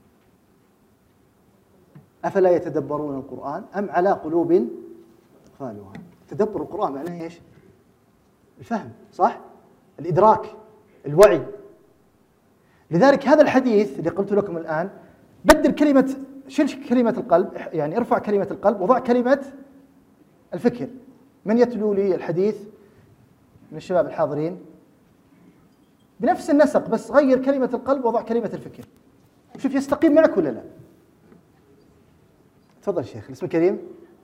أفلا يتدبرون القرآن أم على قلوب أقفالها؟ تدبر القرآن معناه إيش؟ الفهم، صح؟ الإدراك، الوعي. لذلك هذا الحديث اللي قلت لكم الآن بدل كلمة، شيل كلمة القلب، يعني ارفع كلمة القلب وضع كلمة الفكر. من يتلو لي الحديث من الشباب الحاضرين؟ بنفس النسق بس غير كلمة القلب وضع كلمة الفكر. شوف يستقيم معك ولا لا؟ تفضل شيخ. الاسم الكريم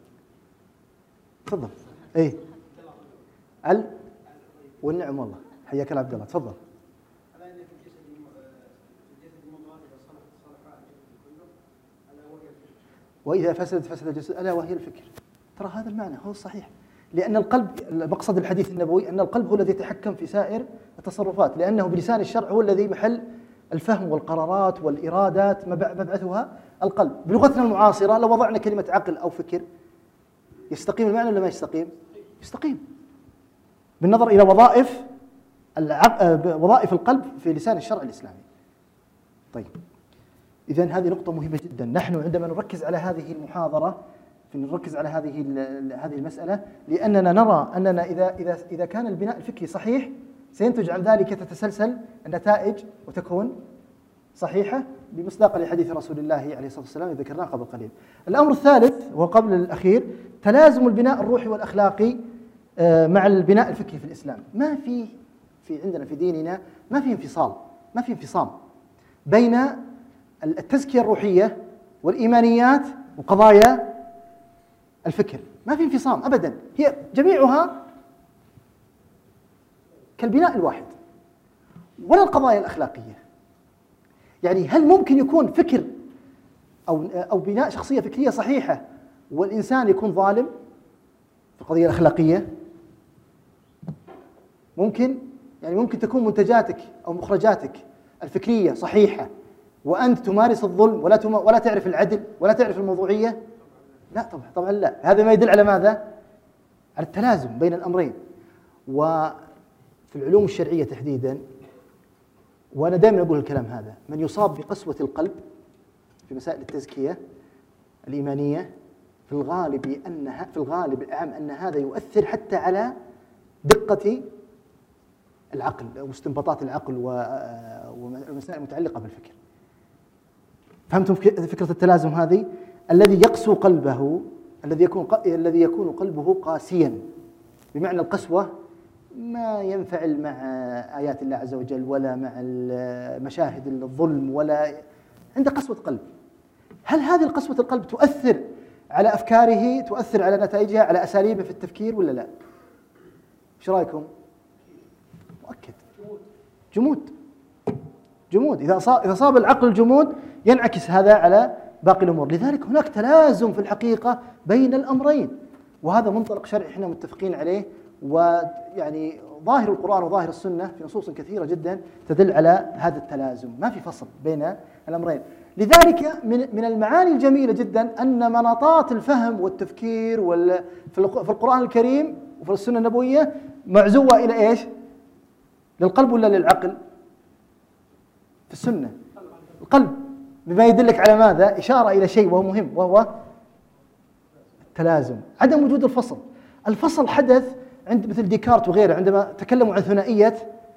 تفضل. ايه ال والنعم والله. حياك الله عبد الله. تفضل. وإذا فسدت فسد الجسد ألا وهي الفكر. ترى هذا المعنى هو الصحيح، لأن القلب، مقصد الحديث النبوي أن القلب هو الذي يتحكم في سائر التصرفات، لأنه بلسان الشرع هو الذي محل الفهم والقرارات والإرادات مبعثها القلب. بلغتنا المعاصرة لو وضعنا كلمة عقل أو فكر يستقيم المعنى ولا ما يستقيم؟ يستقيم بالنظر إلى وظائف وظائف القلب في لسان الشرع الإسلامي. طيب إذن هذه نقطة مهمة جدا. نحن عندما نركز على هذه المحاضرة نركز على هذه هذه المسألة لأننا نرى أننا إذا إذا إذا كان البناء الفكري صحيح سينتج عن ذلك تتسلسل النتائج وتكون صحيحة بمصداق لحديث رسول الله عليه الصلاة والسلام ذكرناه قبل قليل. الأمر الثالث وهو قبل الأخير تلازم البناء الروحي والأخلاقي مع البناء الفكري في الإسلام. ما في في عندنا في ديننا ما في انفصال، ما في انفصام بين التزكية الروحية والإيمانيات وقضايا الفكر، ما في انفصام أبدا، هي جميعها كالبناء الواحد. ولا القضايا الأخلاقية، يعني هل ممكن يكون فكر أو أو بناء شخصية فكرية صحيحة والإنسان يكون ظالم في القضية الأخلاقية؟ ممكن، يعني ممكن تكون منتجاتك أو مخرجاتك الفكرية صحيحة وأنت تمارس الظلم ولا تم ولا تعرف العدل ولا تعرف الموضوعية؟ لا طبعا، طبعا لا. هذا ما يدل على ماذا؟ على التلازم بين الأمرين. وفي العلوم الشرعية تحديدا، وأنا دائما أقول الكلام هذا، من يصاب بقسوة القلب في مسائل التزكية الإيمانية في الغالب أنها في الغالب الأعم أن هذا يؤثر حتى على دقة العقل واستنباطات العقل والمسائل المتعلقة بالفكر. فهمتم فكرة التلازم هذه؟ الذي يقسو قلبه، الذي يكون الذي يكون قلبه قاسيا، بمعنى القسوة ما ينفعل مع آيات الله عز وجل ولا مع مشاهد الظلم ولا عنده قسوة قلب. هل هذه القسوة القلب تؤثر على أفكاره، تؤثر على نتائجها، على أساليبه في التفكير ولا لا؟ ايش رايكم؟ مؤكد جمود، جمود. إذا صاب إذا صاب العقل الجمود ينعكس هذا على باقي الأمور. لذلك هناك تلازم في الحقيقة بين الأمرين، وهذا منطلق شرعي احنا متفقين عليه، ويعني ظاهر القرآن وظاهر السنة في نصوص كثيرة جدا تدل على هذا التلازم، ما في فصل بين الأمرين. لذلك من من المعاني الجميلة جدا أن مناطات الفهم والتفكير وال في القرآن الكريم وفي السنة النبوية معزوة إلى إيش؟ للقلب ولا للعقل؟ في السنة القلب، بما يدلك على ماذا؟ إشارة إلى شيء وهو مهم، وهو التلازم، عدم وجود الفصل. الفصل حدث عند مثل ديكارت وغيره عندما تكلموا عن ثنائية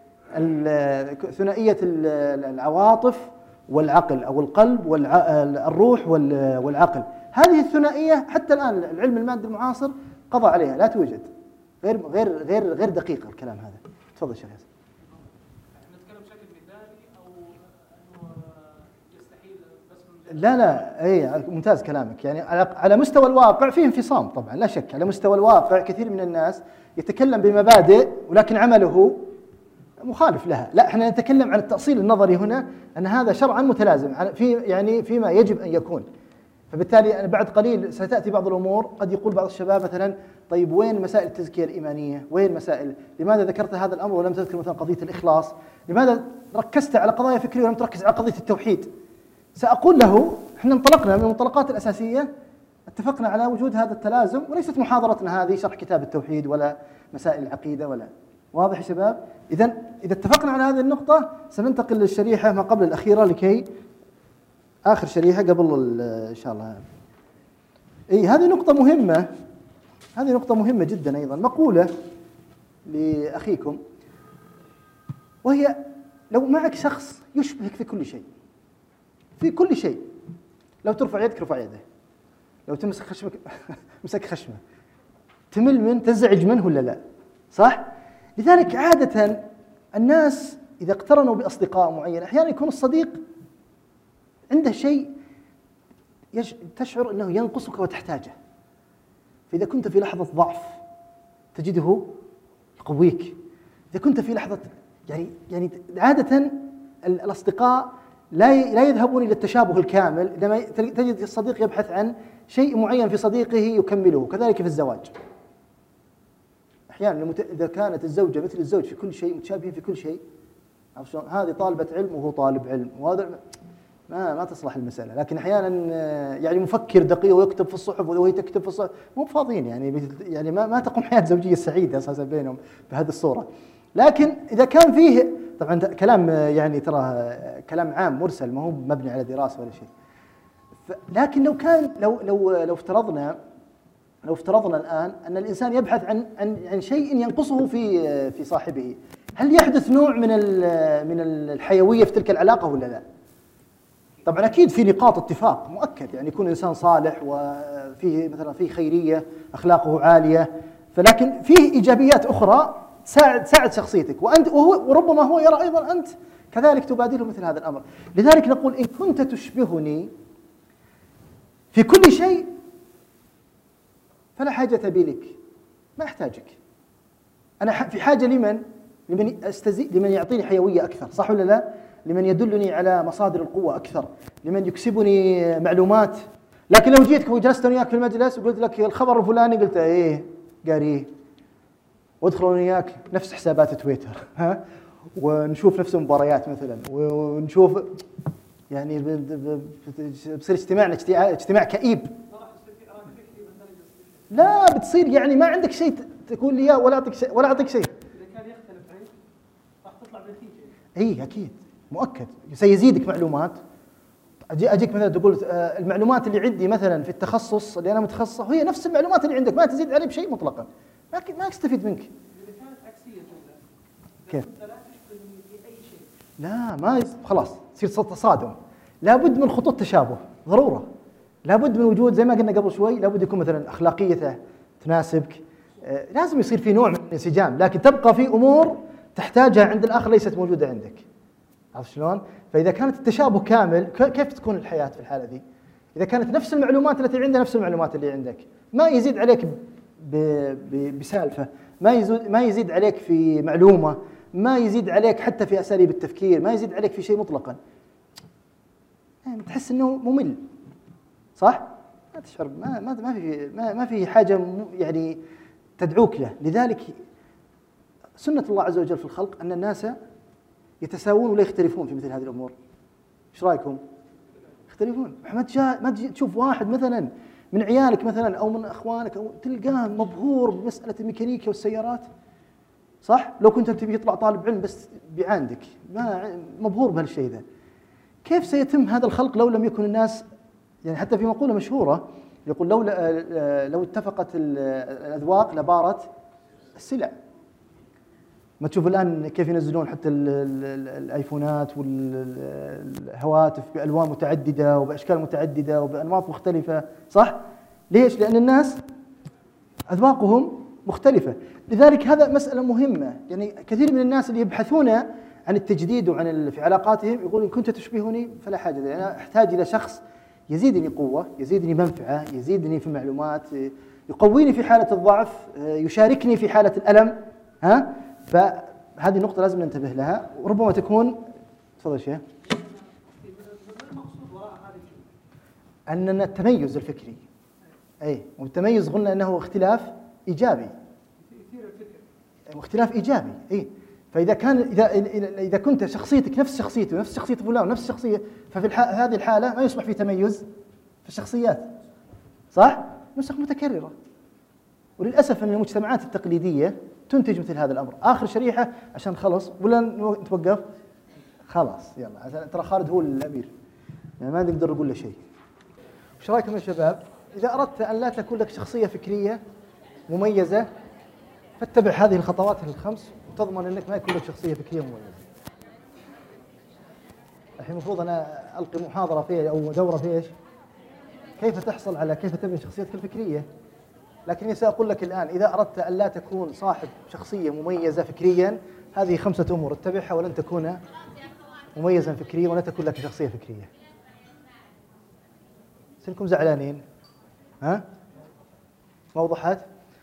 ثنائية العواطف والعقل، أو القلب والروح والعقل. هذه الثنائية حتى الآن العلم المادي المعاصر قضى عليها، لا توجد، غير غير غير غير دقيقة الكلام هذا. تفضل شيخ ياسر. نتكلم بشكل مثالي او انه يستحيل بس لا لا اي ممتاز كلامك. يعني على مستوى الواقع فيه انفصام طبعا لا شك، على مستوى الواقع كثير من الناس يتكلم بمبادئ ولكن عمله مخالف لها. لا، احنا نتكلم عن التأصيل النظري هنا، ان هذا شرعا متلازم في يعني فيما يجب ان يكون. فبالتالي أنا بعد قليل ستأتي بعض الأمور، قد يقول بعض الشباب مثلا طيب وين مسائل التزكية الإيمانية؟ وين مسائل؟ لماذا ذكرت هذا الأمر ولم تذكر مثلا قضية الإخلاص؟ لماذا ركزت على قضايا فكرية ولم تركز على قضية التوحيد؟ سأقول له احنا انطلقنا من المنطلقات الأساسية، اتفقنا على وجود هذا التلازم، وليست محاضرتنا هذه شرح كتاب التوحيد ولا مسائل العقيدة ولا. واضح يا شباب؟ إذا إذا اتفقنا على هذه النقطة سننتقل للشريحة ما قبل الأخيرة، لكي آخر شريحة قبل إن شاء الله. إي هذه نقطة مهمة، هذه نقطة مهمة جدا أيضا. مقولة لأخيكم، وهي لو معك شخص يشبهك في كل شيء، في كل شيء، لو ترفع يدك رفع يده، لو تمسك خشمك مسك خشمه، تمل منه تنزعج منه ولا لا؟ صح؟ لذلك عادة الناس إذا اقترنوا بأصدقاء معين أحيانا يكون الصديق عنده شيء تشعر أنه ينقصك وتحتاجه، فإذا كنت في لحظة ضعف تجده يقويك، إذا كنت في لحظة يعني يعني عادة الأصدقاء لا لا يذهبون إلى التشابه الكامل، لما تجد الصديق يبحث عن شيء معين في صديقه يكمله. كذلك في الزواج أحيانا إذا كانت الزوجة مثل الزوج في كل شيء، متشابهين في كل شيء، هذه طالبة علم وهو طالب علم، وهذا ما ما تصلح المسألة. لكن أحيانا يعني مفكر دقيق ويكتب في الصحف وهي تكتب في الصحف، مو فاضيين يعني يعني ما ما تقوم حياة زوجية سعيدة أساسا بينهم بهذه الصورة. لكن إذا كان فيه طبعا كلام يعني ترى كلام عام مرسل، ما هو مبني على دراسة ولا شيء. لكن لو كان لو لو لو افترضنا لو افترضنا الآن أن الإنسان يبحث عن عن عن شيء ينقصه في في صاحبه، هل يحدث نوع من من الحيوية في تلك العلاقة ولا لا؟ طبعا اكيد في نقاط اتفاق مؤكد، يعني يكون انسان صالح وفيه مثلا فيه خيريه، اخلاقه عاليه، فلكن فيه ايجابيات اخرى تساعد تساعد شخصيتك، وانت وهو وربما هو يرى ايضا انت كذلك تبادله مثل هذا الامر. لذلك نقول ان كنت تشبهني في كل شيء فلا حاجه بي لك، ما احتاجك. انا في حاجه لمن؟ لمن استزي لمن يعطيني حيويه اكثر، صح ولا لا؟ لمن يدلني على مصادر القوه اكثر، لمن يكسبني معلومات. لكن لو جيتك وجلست وياك في المجلس وقلت لك الخبر الفلاني، قلت ايه قاريه، وادخل وياك نفس حسابات تويتر ها، ونشوف نفس المباريات مثلا، ونشوف يعني بصير اجتماعنا اجتماع كئيب. لا بتصير يعني ما عندك شيء تقول لي اياه ولا اعطيك شيء ولا اعطيك شيء. اذا كان يختلف عليك راح تطلع بنتيجه. اي اكيد مؤكد سيزيدك معلومات. اجي اجيك مثلا تقول المعلومات اللي عندي مثلا في التخصص اللي انا متخصصه هي نفس المعلومات اللي عندك، ما تزيد عليه بشيء مطلقا، ما ما استفيد منك. اذا كانت عكسيه جمله كيف؟ انت لا تشبهني في اي شيء. لا ما يص... خلاص تصير تصادم. لابد من خطوط تشابه ضروره، لابد من وجود زي ما قلنا قبل شوي، لابد يكون مثلا اخلاقيته تناسبك، آه لازم يصير في نوع من الانسجام، لكن تبقى في امور تحتاجها عند الاخر ليست موجوده عندك. عرفت شلون؟ فاذا كانت التشابه كامل كيف تكون الحياه في الحاله دي؟ اذا كانت نفس المعلومات التي عندها نفس المعلومات اللي عندك، ما يزيد عليك ب... ب... بسالفه، ما يزيد ما يزيد عليك في معلومه، ما يزيد عليك حتى في اساليب التفكير، ما يزيد عليك في شيء مطلقا. يعني تحس انه ممل. صح؟ ما تشعر ما ما ما في ما, ما في حاجه يعني تدعوك له. لذلك سنه الله عز وجل في الخلق ان الناس يتساوون ولا يختلفون في مثل هذه الامور. ايش رايكم؟ يختلفون. ما ما تشوف واحد مثلا من عيالك مثلا او من اخوانك او تلقاه مبهور بمساله الميكانيكا والسيارات، صح؟ لو كنت تبي يطلع طالب علم بس بعندك ما مبهور بهالشيء ذا. كيف سيتم هذا الخلق لو لم يكن الناس، يعني حتى في مقولة مشهورة يقول لو لو اتفقت الأذواق لبارت السلع. ما تشوف الآن كيف ينزلون حتى الآيفونات والهواتف بألوان متعددة وبأشكال متعددة وبأنماط مختلفة، صح؟ ليش؟ لأن الناس أذواقهم مختلفة. لذلك هذا مسألة مهمة، يعني كثير من الناس اللي يبحثون عن التجديد وعن في علاقاتهم يقول إن كنت تشبهني فلا حاجة لي، أنا أحتاج إلى شخص يزيدني قوة، يزيدني منفعة، يزيدني في المعلومات، يقويني في حالة الضعف، يشاركني في حالة الألم، ها؟ فهذه النقطة لازم ننتبه لها، وربما تكون تفضل شيخ. المقصود وراء هذه الجملة أننا التميز الفكري، أي والتميز قلنا أنه اختلاف إيجابي، يثير الفكر، اختلاف إيجابي، أي. فإذا كان إذا إذا كنت شخصيتك نفس شخصيته ونفس شخصية فلان ونفس الشخصية، ففي هذه الحالة ما يصبح في تميز في الشخصيات، صح؟ نسخ متكررة. وللأسف أن المجتمعات التقليدية تنتج مثل هذا الأمر. آخر شريحة عشان خلص ولا نتوقف؟ خلاص يلا، ترى خالد هو الأمير، يعني ما نقدر نقول له شيء. وش رأيكم يا شباب؟ إذا أردت أن لا تكون لك شخصية فكرية مميزة فاتبع هذه الخطوات الخمس وتضمن أنك ما يكون لك شخصية فكرية مميزة. الحين المفروض أنا ألقي محاضرة فيه أو دورة فيه إيش؟ كيف تحصل على كيف تبني شخصيتك الفكرية. لكني سأقول لك الآن إذا أردت أن لا تكون صاحب شخصية مميزة فكريا، هذه خمسة أمور اتبعها ولن تكون مميزا فكريا ولا تكون لك شخصية فكرية. سنكم زعلانين؟ ها؟ ما وضحت؟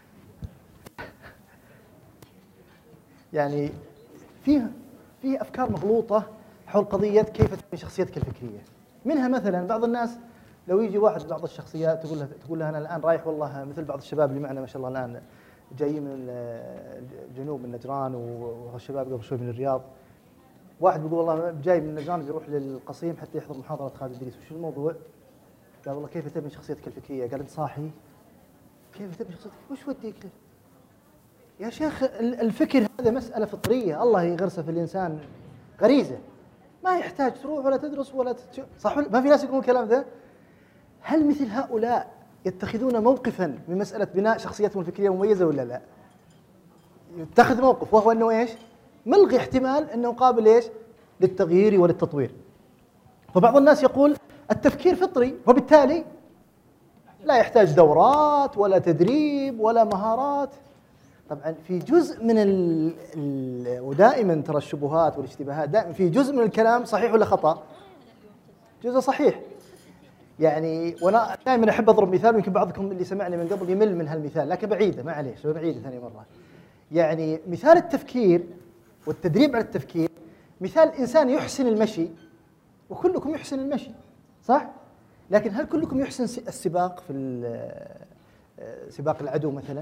يعني فيه فيه أفكار مغلوطة حول قضية كيف تبني شخصيتك الفكرية. منها مثلا بعض الناس لو يجي واحد بعض الشخصيات تقول له تقول له أنا الآن رايح والله، مثل بعض الشباب اللي معنا ما شاء الله الآن جايين من الجنوب من نجران والشباب قبل شوي من الرياض. واحد بيقول والله جاي من نجران بيروح للقصيم حتى يحضر محاضرة خالد الدريس. وش الموضوع؟ قال والله كيف تبني شخصيتك الفكرية؟ قال أنت صاحي؟ كيف تبني شخصيتك؟ وش وديك له؟ يا شيخ الفكر هذا مسألة فطرية الله يغرسها في الإنسان، غريزة، ما يحتاج تروح ولا تدرس ولا تتش... صح ولا ما في ناس يقولون الكلام ذا؟ هل مثل هؤلاء يتخذون موقفا من مسألة بناء شخصيتهم الفكرية مميزة ولا لا؟ يتخذ موقف وهو أنه إيش؟ ملغي احتمال أنه قابل إيش؟ للتغيير وللتطوير. فبعض الناس يقول التفكير فطري وبالتالي لا يحتاج دورات ولا تدريب ولا مهارات. طبعا في جزء من ال... ال... ودائما ترى الشبهات والاشتباهات دائما في جزء من الكلام صحيح ولا خطأ؟ جزء صحيح. يعني وانا دائما احب اضرب مثال، يمكن بعضكم اللي سمعني من قبل يمل من هالمثال لكن بعيده معليش بعيده ثاني مره. يعني مثال التفكير والتدريب على التفكير مثال انسان يحسن المشي، وكلكم يحسن المشي صح؟ لكن هل كلكم يحسن السباق في سباق العدو مثلا؟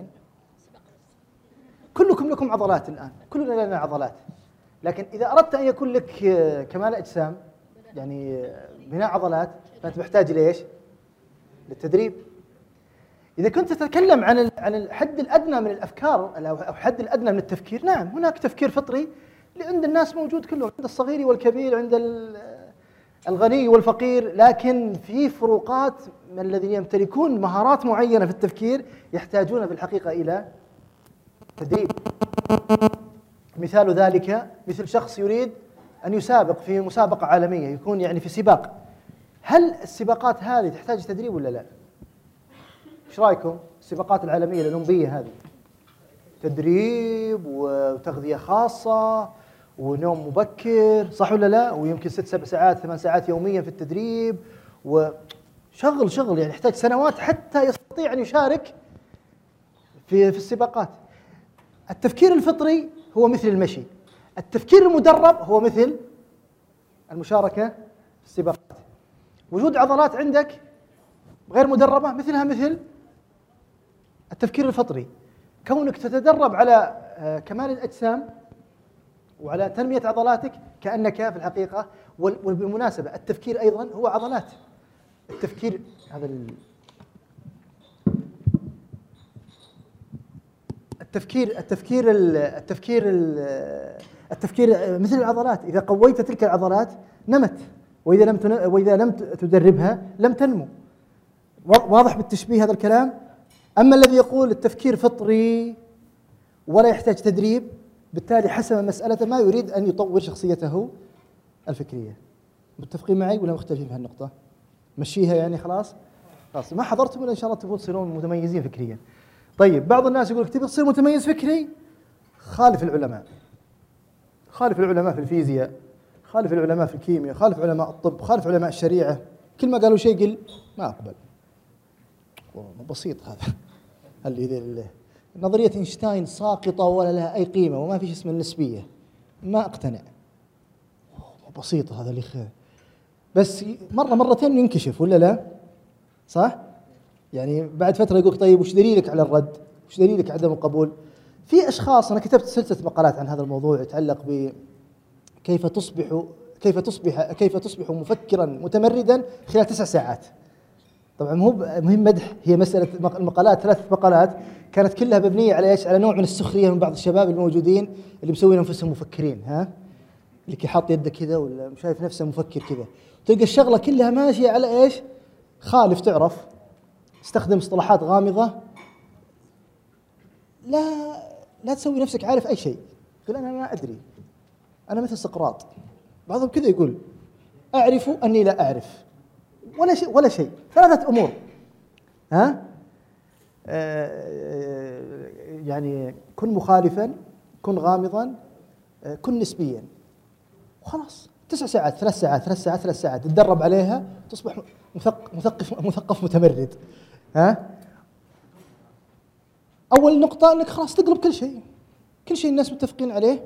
كلكم لكم عضلات الآن، كلنا لنا عضلات، لكن إذا أردت أن يكون لك كمال أجسام يعني بناء عضلات فأنت محتاج ليش؟ للتدريب. إذا كنت تتكلم عن عن الحد الأدنى من الأفكار أو الحد الأدنى من التفكير، نعم هناك تفكير فطري عند الناس موجود كلهم، عند الصغير والكبير، عند الغني والفقير، لكن في فروقات من الذين يمتلكون مهارات معينة في التفكير يحتاجون في الحقيقة إلى تدريب. مثال ذلك مثل شخص يريد أن يسابق في مسابقة عالمية، يكون يعني في سباق. هل السباقات هذه تحتاج تدريب ولا لا؟ ايش رايكم؟ السباقات العالمية الأولمبية هذه تدريب وتغذية خاصة ونوم مبكر صح ولا لا؟ ويمكن ست سبع ساعات ثمان ساعات يوميا في التدريب وشغل شغل، يعني يحتاج سنوات حتى يستطيع أن يشارك في في السباقات. التفكير الفطري هو مثل المشي، التفكير المدرب هو مثل المشاركة في السباقات. وجود عضلات عندك غير مدربة مثلها مثل التفكير الفطري. كونك تتدرب على كمال الأجسام وعلى تنمية عضلاتك كأنك في الحقيقة. وبالمناسبة التفكير أيضا هو عضلات. التفكير هذا ال... التفكير التفكير ال... التفكير ال... التفكير مثل العضلات، إذا قويت تلك العضلات نمت، وإذا لم تن... وإذا لم تدربها لم تنمو. واضح بالتشبيه هذا الكلام؟ أما الذي يقول التفكير فطري ولا يحتاج تدريب، بالتالي حسم مسألة ما يريد أن يطور شخصيته الفكرية. متفقين معي ولا مختلفين في هالنقطة؟ مشيها يعني خلاص؟ خلاص ما حضرتم ولا إن شاء الله تبون تصيرون متميزين فكريا. طيب بعض الناس يقول لك تبي تصير متميز فكري؟ خالف العلماء. خالف العلماء في الفيزياء، خالف العلماء في الكيمياء، خالف علماء الطب، خالف علماء الشريعة. كل ما قالوا شيء قل ما أقبل. بسيط هذا. اللي نظرية إينشتاين ساقطة ولا لها أي قيمة وما فيش اسم النسبية، ما أقتنع. بسيطة هذا اللي خير. بس مرة مرتين ينكشف ولا لا؟ صح؟ يعني بعد فترة يقول طيب وش دليلك على الرد؟ وش دليلك عدم القبول؟ في أشخاص، أنا كتبت سلسلة مقالات عن هذا الموضوع يتعلق بكيف تصبح كيف تصبح كيف تصبح مفكرا متمردا خلال تسع ساعات. طبعا مو مهم مدح، هي مسألة المقالات ثلاث مقالات كانت كلها مبنية على ايش؟ على نوع من السخرية من بعض الشباب الموجودين اللي مسوين انفسهم مفكرين، ها؟ اللي حاط يده كذا ولا شايف نفسه مفكر كذا. تلقى الشغلة كلها ماشية على ايش؟ خالف تعرف، استخدم اصطلاحات غامضة. لا لا تسوي نفسك عارف اي شيء. قل انا ما ادري. انا مثل سقراط. بعضهم كذا يقول اعرف اني لا اعرف. ولا شيء ولا شيء. ثلاثة أمور. ها؟ آه يعني كن مخالفا، كن غامضا، آه كن نسبيا. وخلاص تسع ساعات، ثلاث ساعات، ثلاث ساعات، ثلاث ساعات تتدرب عليها تصبح مثقف مثقف مثقف متمرد. ها؟ أول نقطة أنك خلاص تقلب كل شيء. كل شيء الناس متفقين عليه.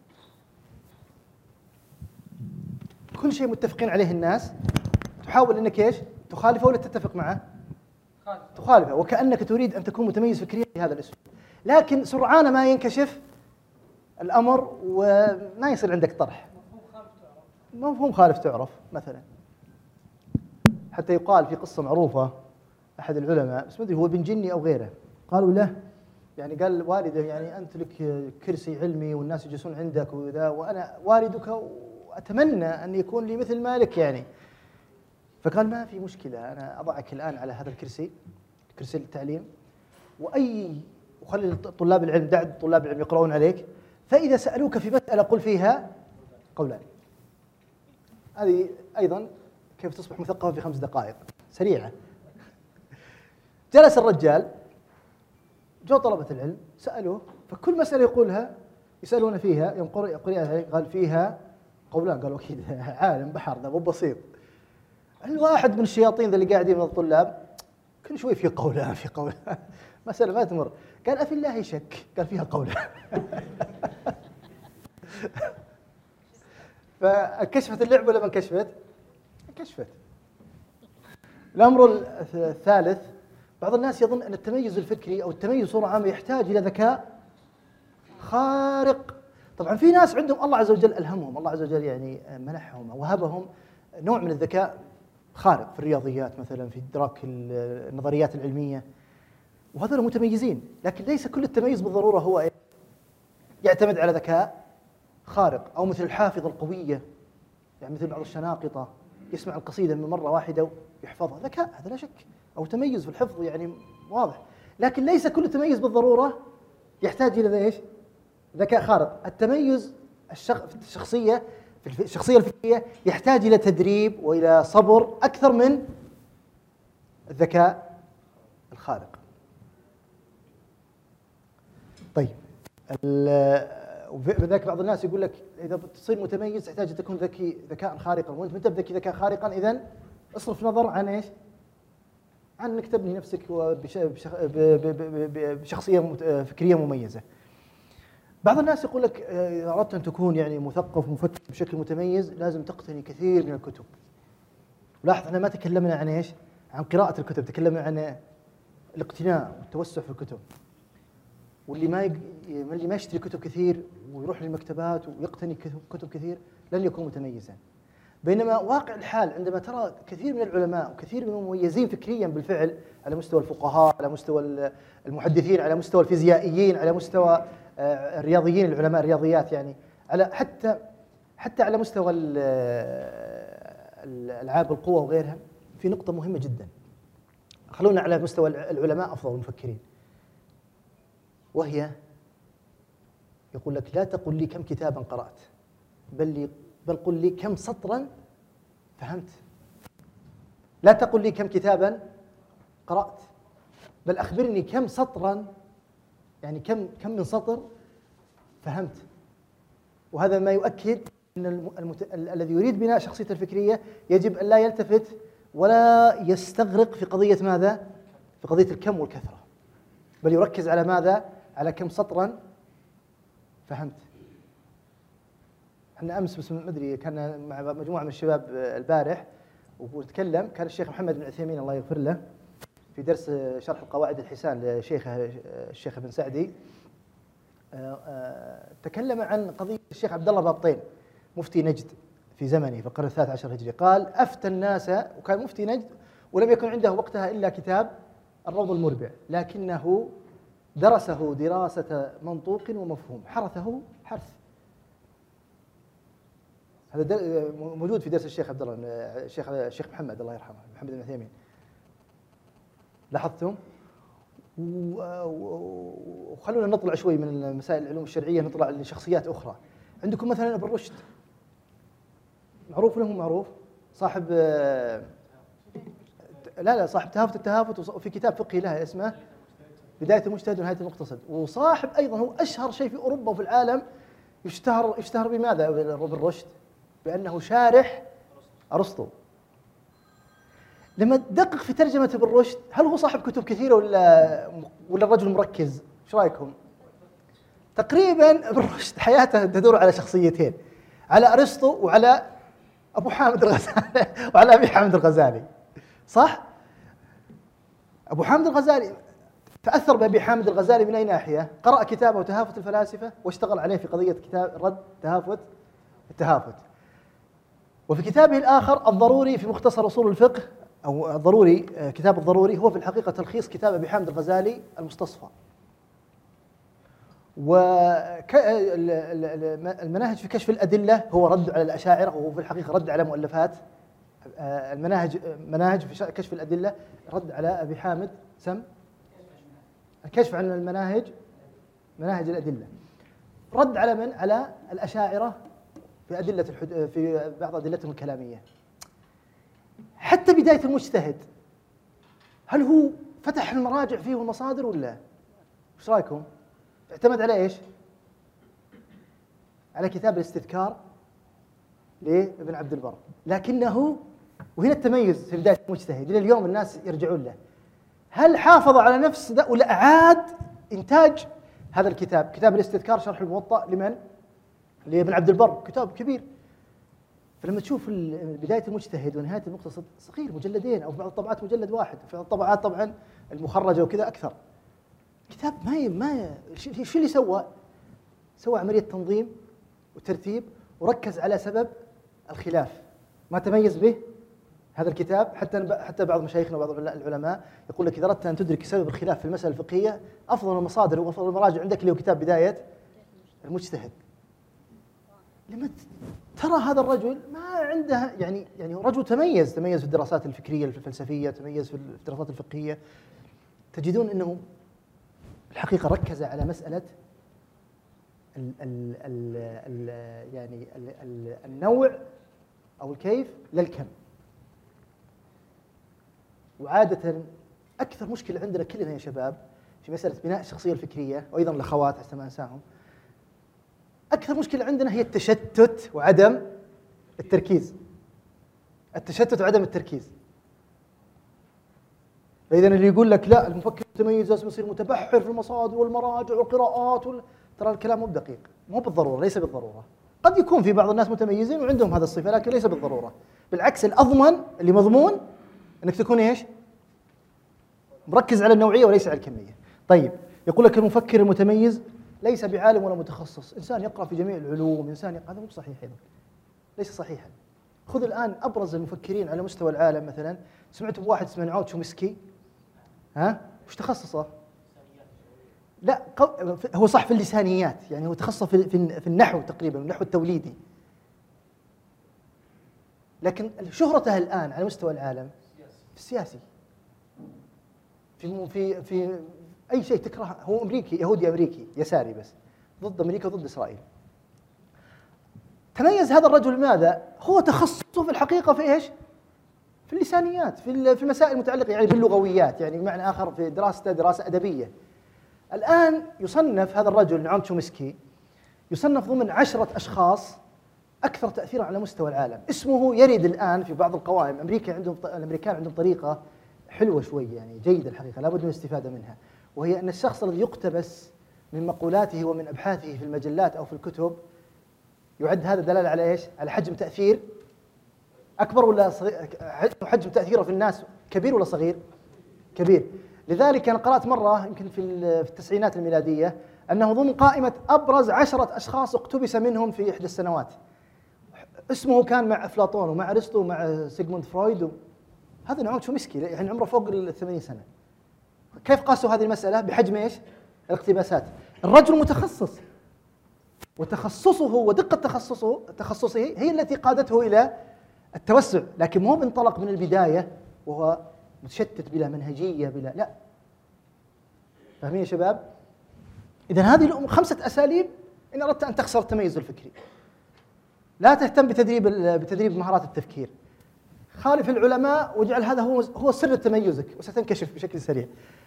كل شيء متفقين عليه الناس. تحاول انك ايش؟ تخالفه ولا تتفق معه؟ تخالفه، وكأنك تريد ان تكون متميز فكريا بهذا الاسلوب. لكن سرعان ما ينكشف الامر وما يصير عندك طرح. مفهوم خالف تعرف مثلا. حتى يقال في قصه معروفه احد العلماء بس ما ادري هو بن جني او غيره، قالوا له يعني قال والده يعني انت لك كرسي علمي والناس يجلسون عندك وذا، وانا والدك واتمنى ان يكون لي مثل مالك يعني. فقال ما في مشكلة، أنا أضعك الآن على هذا الكرسي، كرسي التعليم، وأي وخلي طلاب العلم دع طلاب العلم يقرؤون عليك، فإذا سألوك في مسألة قل فيها قولان. هذه أيضا كيف تصبح مثقفة في خمس دقائق سريعة. جلس الرجال، جو طلبة العلم سألوه، فكل مسألة يقولها يسألون فيها، يوم قرأ قرأها قال فيها قولان، قالوا أكيد عالم بحر ذا مو بسيط. الواحد من الشياطين ذا اللي قاعدين من الطلاب كل شوي في قولان في قولان مسألة ما تمر، قال أفي الله شك، قال فيها قولان. فكشفت اللعبة ولا ما انكشفت؟ انكشفت. الأمر الثالث، بعض الناس يظن أن التميز الفكري أو التميز بصورة عامة يحتاج إلى ذكاء خارق. طبعا في ناس عندهم الله عز وجل ألهمهم، الله عز وجل يعني منحهم أو وهبهم نوع من الذكاء خارق في الرياضيات مثلا، في إدراك النظريات العلمية، وهذول متميزين. لكن ليس كل التميز بالضرورة هو إيه؟ يعتمد على ذكاء خارق، أو مثل الحافظة القوية، يعني مثل بعض الشناقطة يسمع القصيدة من مرة واحدة ويحفظها، ذكاء هذا لا شك، أو تميز في الحفظ يعني واضح. لكن ليس كل تميز بالضرورة يحتاج إلى إيش؟ ذكاء خارق. التميز في الشخصية في الشخصية الفكرية يحتاج إلى تدريب وإلى صبر أكثر من الذكاء الخارق. طيب، وذاك بعض الناس يقول لك إذا تصير متميز تحتاج أن تكون ذكي ذكاء خارقا، وأنت متى بذكي ذكاء خارقا إذن اصرف نظر عن إيش؟ عن أنك تبني نفسك بشخصية فكرية مميزة. بعض الناس يقول لك إذا أردت أن تكون يعني مثقف ومفكر بشكل متميز لازم تقتني كثير من الكتب. لاحظ احنا ما تكلمنا عن ايش؟ عن قراءة الكتب، تكلمنا عن الاقتناء والتوسع في الكتب. واللي ما يق... اللي ما يشتري كتب كثير ويروح للمكتبات ويقتني كتب كثير لن يكون متميزا. بينما واقع الحال عندما ترى كثير من العلماء وكثير من المميزين فكريا بالفعل على مستوى الفقهاء، على مستوى المحدثين، على مستوى الفيزيائيين، على مستوى الرياضيين العلماء الرياضيات، يعني على حتى حتى على مستوى الألعاب القوى وغيرها، في نقطة مهمة جدا. خلونا على مستوى العلماء أفضل المفكرين، وهي يقول لك لا تقل لي كم كتابا قرأت، بل لي بل قل لي كم سطرا فهمت. لا تقل لي كم كتابا قرأت، بل أخبرني كم سطرا، يعني كم كم من سطر فهمت. وهذا ما يؤكد أن المت... الذي يريد بناء شخصيته الفكرية يجب أن لا يلتفت ولا يستغرق في قضية ماذا؟ في قضية الكم والكثرة، بل يركز على ماذا؟ على كم سطرا فهمت. احنا أمس بس ما أدري كان مع مجموعة من الشباب البارح ونتكلم، كان الشيخ محمد بن عثيمين الله يغفر له في درس شرح القواعد الحسان لشيخه الشيخ ابن سعدي، تكلم عن قضية الشيخ عبد الله بابطين مفتي نجد في زمنه في القرن الثالث عشر الهجري. قال أفتى الناس، وكان مفتي نجد ولم يكن عنده وقتها إلا كتاب الروض المربع، لكنه درسه دراسة منطوق ومفهوم، حرثه حرث. هذا موجود في درس الشيخ عبد الله الشيخ الشيخ محمد الله يرحمه محمد بن عثيمين. لاحظتم؟ وخلونا نطلع شوي من مسائل العلوم الشرعية، نطلع لشخصيات أخرى. عندكم مثلا ابن رشد، معروف له معروف، صاحب لا لا صاحب تهافت التهافت، وفي كتاب فقهي له اسمه بداية المجتهد ونهاية المقتصد. وصاحب أيضا هو أشهر شيء في أوروبا وفي العالم، يشتهر يشتهر بماذا ابن رشد؟ بأنه شارح أرسطو. لما تدقق في ترجمة ابن رشد، هل هو صاحب كتب كثيرة ولا ولا الرجل مركز؟ ايش رايكم؟ تقريبا ابن رشد حياته تدور على شخصيتين، على أرسطو وعلى أبو حامد الغزالي وعلى أبي حامد الغزالي. صح؟ أبو حامد الغزالي تأثر بأبي حامد الغزالي من أي ناحية؟ قرأ كتابه تهافت الفلاسفة واشتغل عليه في قضية كتاب رد تهافت التهافت. وفي كتابه الآخر الضروري في مختصر أصول الفقه، أو الضروري كتاب الضروري، هو في الحقيقة تلخيص كتاب أبي حامد الغزالي المستصفى. والمناهج في كشف الأدلة هو رد على الأشاعرة، وهو في الحقيقة رد على مؤلفات. المناهج مناهج في كشف الأدلة رد على أبي حامد سم الكشف عن المناهج مناهج الأدلة، رد على من؟ على الأشاعرة في أدلة الحد... في بعض أدلتهم الكلامية. حتى بداية المجتهد هل هو فتح المراجع فيه والمصادر ولا؟ ايش رايكم؟ اعتمد على ايش؟ على كتاب الاستذكار لابن عبد البر، لكنه وهنا التميز في بداية المجتهد الى اليوم الناس يرجعون له. هل حافظ على نفس ده ولا اعاد انتاج هذا الكتاب؟ كتاب الاستذكار شرح الموطأ لمن؟ لابن عبد البر، كتاب كبير. فلما تشوف بداية المجتهد ونهاية المقتصد صغير، مجلدين، أو في بعض الطبعات مجلد واحد، في بعض الطبعات طبعا المخرجة وكذا أكثر. كتاب ما ي... ما ي... شو اللي سوى؟ سوى عملية تنظيم وترتيب وركز على سبب الخلاف. ما تميز به هذا الكتاب، حتى حتى بعض مشايخنا وبعض العلماء يقول لك إذا أردت أن تدرك سبب الخلاف في المسألة الفقهية أفضل المصادر وأفضل المراجع عندك اللي هو كتاب بداية المجتهد. لما ترى هذا الرجل ما عنده يعني يعني رجل تميز تميز في الدراسات الفكريه الفلسفيه، تميز في الدراسات الفقهيه، تجدون انه الحقيقه ركز على مساله ال ال ال ال يعني ال ال النوع او الكيف للكم. وعاده اكثر مشكله عندنا كلنا يا شباب في مساله بناء الشخصيه الفكريه، وايضا الاخوات حتى ما انساهم، أكثر مشكلة عندنا هي التشتت وعدم التركيز. التشتت وعدم التركيز. فإذا اللي يقول لك لا المفكر المتميز لازم يصير متبحر في المصادر والمراجع والقراءات وال... ترى الكلام مو بدقيق، مو بالضرورة، ليس بالضرورة. قد يكون في بعض الناس متميزين وعندهم هذا الصفة، لكن ليس بالضرورة. بالعكس الأضمن اللي مضمون أنك تكون إيش؟ مركز على النوعية وليس على الكمية. طيب يقول لك المفكر المتميز ليس بعالم ولا متخصص، إنسان يقرأ في جميع العلوم، إنسان يقرأ، هذا مو صحيح أيضا، ليس صحيحا. خذ الآن أبرز المفكرين على مستوى العالم، مثلا سمعت بواحد اسمه نعوت شومسكي، ها؟ وش تخصصه؟ لا هو صح في اللسانيات، يعني هو تخصص في في النحو تقريبا، النحو التوليدي. لكن شهرته الآن على مستوى العالم في السياسي، في في في أي شيء تكره. هو أمريكي، يهودي أمريكي يساري بس ضد أمريكا وضد إسرائيل. تميز هذا الرجل ماذا؟ هو تخصصه في الحقيقة في إيش؟ في اللسانيات، في في المسائل المتعلقة يعني باللغويات، يعني بمعنى آخر في دراسته دراسة أدبية. الآن يصنف هذا الرجل نعوم شومسكي يصنف ضمن عشرة أشخاص أكثر تأثيرا على مستوى العالم. اسمه يرد الآن في بعض القوائم. أمريكا عندهم الأمريكان عندهم طريقة حلوة شوي يعني جيدة الحقيقة، لابد من الاستفادة منها، وهي أن الشخص الذي يقتبس من مقولاته ومن أبحاثه في المجلات أو في الكتب يعد هذا دلالة على إيش؟ على حجم تأثير أكبر ولا صغير؟ حجم تأثيره في الناس كبير ولا صغير؟ كبير. لذلك أنا قرأت مرة يمكن في التسعينات الميلادية أنه ضمن قائمة أبرز عشرة أشخاص اقتبس منهم في إحدى السنوات. اسمه كان مع أفلاطون ومع أرسطو ومع سيغموند فرويد. هذا نعوم شومسكي يعني عمره فوق الثمانين سنة. كيف قاسوا هذه المسألة؟ بحجم إيش؟ الاقتباسات. الرجل متخصص، وتخصصه ودقة تخصصه تخصصه هي التي قادته إلى التوسع، لكن مو بانطلق من البداية وهو متشتت بلا منهجية بلا لا. فاهمين يا شباب؟ إذا هذه خمسة أساليب إن أردت أن تخسر التميز الفكري. لا تهتم بتدريب بتدريب مهارات التفكير. خالف العلماء واجعل هذا هو هو سر تميزك، وستنكشف بشكل سريع.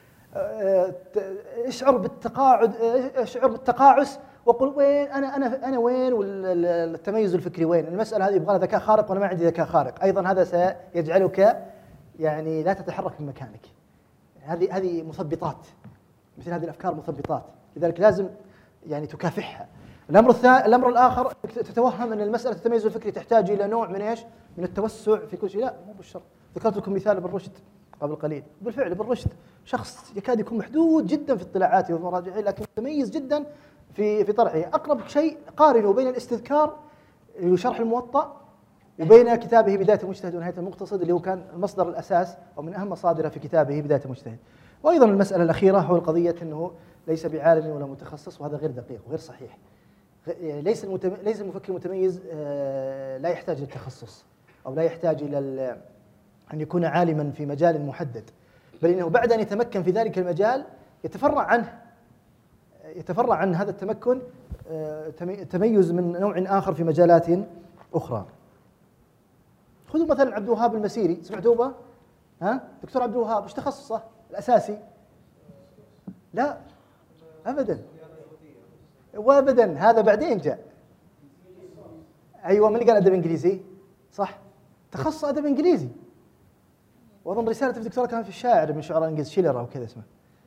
اشعر بالتقاعد، اشعر بالتقاعس وقل وين انا انا انا وين والتميز الفكري وين؟ المسألة هذه يبغى ذكاء خارق وانا ما عندي ذكاء خارق، ايضا هذا سيجعلك يعني لا تتحرك من مكانك. هذه هذه مثبطات، مثل هذه الافكار مثبطات، لذلك لازم يعني تكافحها. الامر الثاني، الامر الاخر تتوهم ان المسألة التميز الفكري تحتاج الى نوع من ايش؟ من التوسع في كل شيء. لا مو بالشرط. ذكرت لكم مثال ابن رشد قبل قليل، بالفعل ابن رشد شخص يكاد يكون محدود جدا في اطلاعاته ومراجعه، لكن متميز جدا في في طرحه. اقرب شيء قارنوا بين الاستذكار وشرح الموطأ وبين كتابه بداية المجتهد ونهاية المقتصد، اللي هو كان المصدر الاساس او من اهم مصادره في كتابه بداية المجتهد. وايضا المسألة الاخيرة هو القضية انه ليس بعالم ولا متخصص، وهذا غير دقيق وغير صحيح. ليس المتم... ليس المفكر المتميز لا يحتاج للتخصص او لا يحتاج الى أن يكون عالما في مجال محدد، بل إنه بعد أن يتمكن في ذلك المجال يتفرع عنه يتفرع عن هذا التمكن تميز من نوع آخر في مجالات أخرى. خذوا مثلا عبد الوهاب المسيري، سمعتوا به؟ ها؟ دكتور عبد الوهاب ايش تخصصه الاساسي؟ لا ابدا وابدا، هذا بعدين جاء. ايوه، من اللي قال ادب انجليزي؟ صح، تخصص ادب انجليزي. واظن رساله الدكتوراه كانت في الشاعر من شعراء الانجليز، شيلر او كذا اسمه.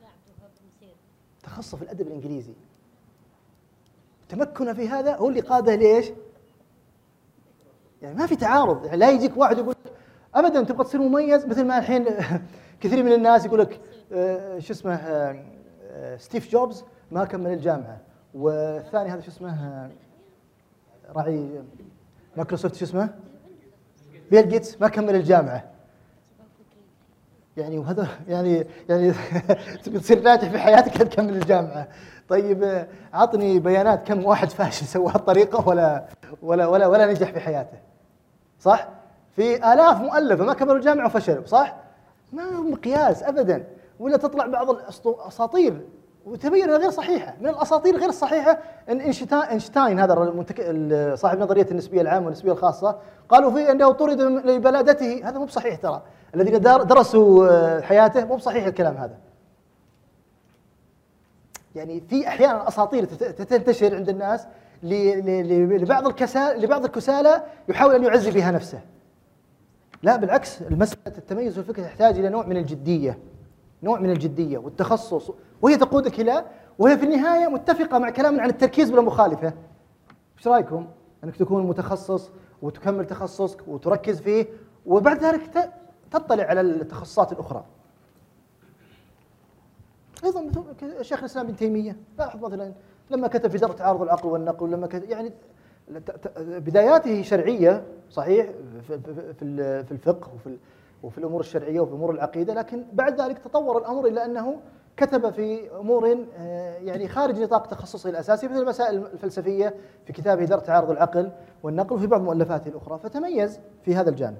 تخصص في الادب الانجليزي. تمكنه في هذا هو اللي قاده ليش؟ يعني ما في تعارض، يعني لا يجيك واحد يقول لك ابدا تبغى تصير مميز، مثل ما الحين كثير من الناس يقول لك آه شو اسمه آه آه ستيف جوبز ما كمل الجامعه، والثاني هذا شو اسمه آه راعي مايكروسوفت شو اسمه؟ بيل جيتس ما كمل الجامعه. يعني وهذا يعني يعني تبي تصير ناجح في حياتك لا تكمل الجامعه. طيب عطني بيانات كم واحد فاشل سوى هالطريقه ولا ولا ولا ولا نجح في حياته. صح؟ في آلاف مؤلفه ما كملوا الجامعه وفشلوا، صح؟ ما هو مقياس ابدا. ولا تطلع بعض الاساطير وتبين انها غير صحيحه، من الاساطير غير الصحيحه ان اينشتاين هذا المنتك... صاحب نظريه النسبيه العامه والنسبيه الخاصه قالوا فيه انه طرد لبلادته، هذا مو بصحيح ترى. الذين درسوا حياته مو بصحيح الكلام هذا. يعني في احيانا اساطير تنتشر عند الناس لبعض الكسالى لبعض الكسالى يحاول ان يعزي فيها نفسه. لا بالعكس، المساله التميز والفكر تحتاج الى نوع من الجديه، نوع من الجديه والتخصص، وهي تقودك الى، وهي في النهايه متفقه مع كلامنا عن التركيز بلا مخالفه. ايش رايكم؟ انك تكون متخصص وتكمل تخصصك وتركز فيه، وبعد ذلك تطلع على التخصصات الاخرى. ايضا شيخ الاسلام ابن تيميه لاحظ مثلا لما كتب في درء تعارض العقل والنقل، ولما كتب يعني بداياته شرعيه صحيح في في الفقه وفي وفي الامور الشرعيه وفي امور العقيده، لكن بعد ذلك تطور الامر الى انه كتب في امور يعني خارج نطاق تخصصه الاساسي، مثل المسائل الفلسفيه في كتابه درء تعارض العقل والنقل، وفي بعض مؤلفاته الاخرى، فتميز في هذا الجانب.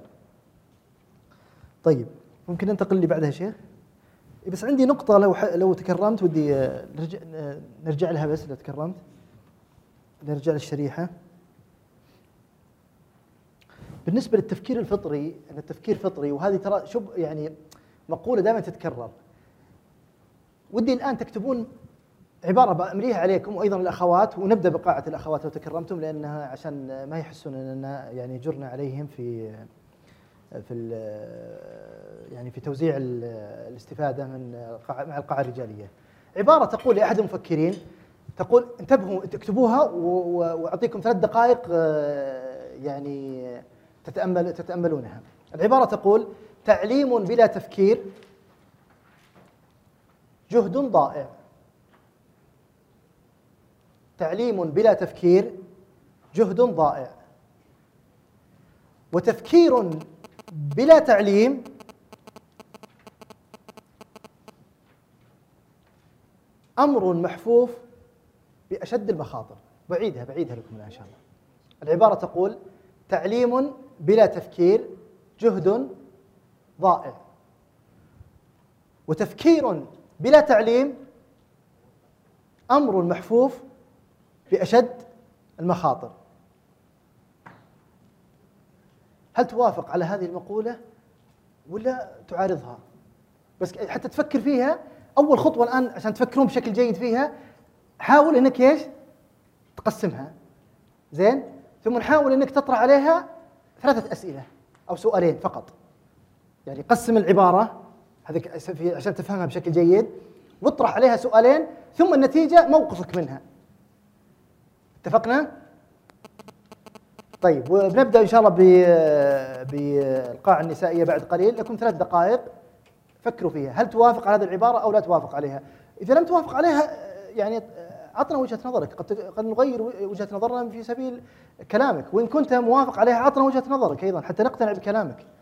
طيب ممكن ننتقل اللي بعدها شيخ؟ بس عندي نقطة لو لو تكرمت ودي نرجع نرجع لها، بس لو تكرمت نرجع للشريحة. بالنسبة للتفكير الفطري، أن التفكير فطري، وهذه ترى شب يعني مقولة دائما تتكرر. ودي الآن تكتبون عبارة بأمليها عليكم وأيضا الأخوات، ونبدأ بقاعة الأخوات لو تكرمتم، لأنها عشان ما يحسون أننا يعني جرنا عليهم في في يعني في توزيع الاستفادة من مع القاعة الرجالية. عبارة تقول لأحد المفكرين، تقول انتبهوا تكتبوها وأعطيكم ثلاث دقائق يعني تتأمل تتأملونها. العبارة تقول: تعليم بلا تفكير جهد ضائع. تعليم بلا تفكير جهد ضائع، وتفكير بلا تعليم أمر محفوف بأشد المخاطر. بعيدها بعيدها لكم الآن إن شاء الله. العبارة تقول: تعليم بلا تفكير جهد ضائع، وتفكير بلا تعليم أمر محفوف بأشد المخاطر. هل توافق على هذه المقولة ولا تعارضها؟ بس حتى تفكر فيها. أول خطوة الآن عشان تفكرون بشكل جيد فيها، حاول إنك إيش؟ تقسمها زين، ثم نحاول إنك تطرح عليها ثلاثة أسئلة أو سؤالين فقط. يعني قسم العبارة هذه عشان تفهمها بشكل جيد، واطرح عليها سؤالين، ثم النتيجة موقفك منها. اتفقنا؟ طيب، وبنبدأ إن شاء الله بالقاعة النسائية بعد قليل. لكم ثلاث دقائق فكروا فيها، هل توافق على هذه العبارة أو لا توافق عليها؟ إذا لم توافق عليها يعني عطنا وجهة نظرك، قد قد نغير وجهة نظرنا في سبيل كلامك، وإن كنت موافق عليها عطنا وجهة نظرك أيضا حتى نقتنع بكلامك.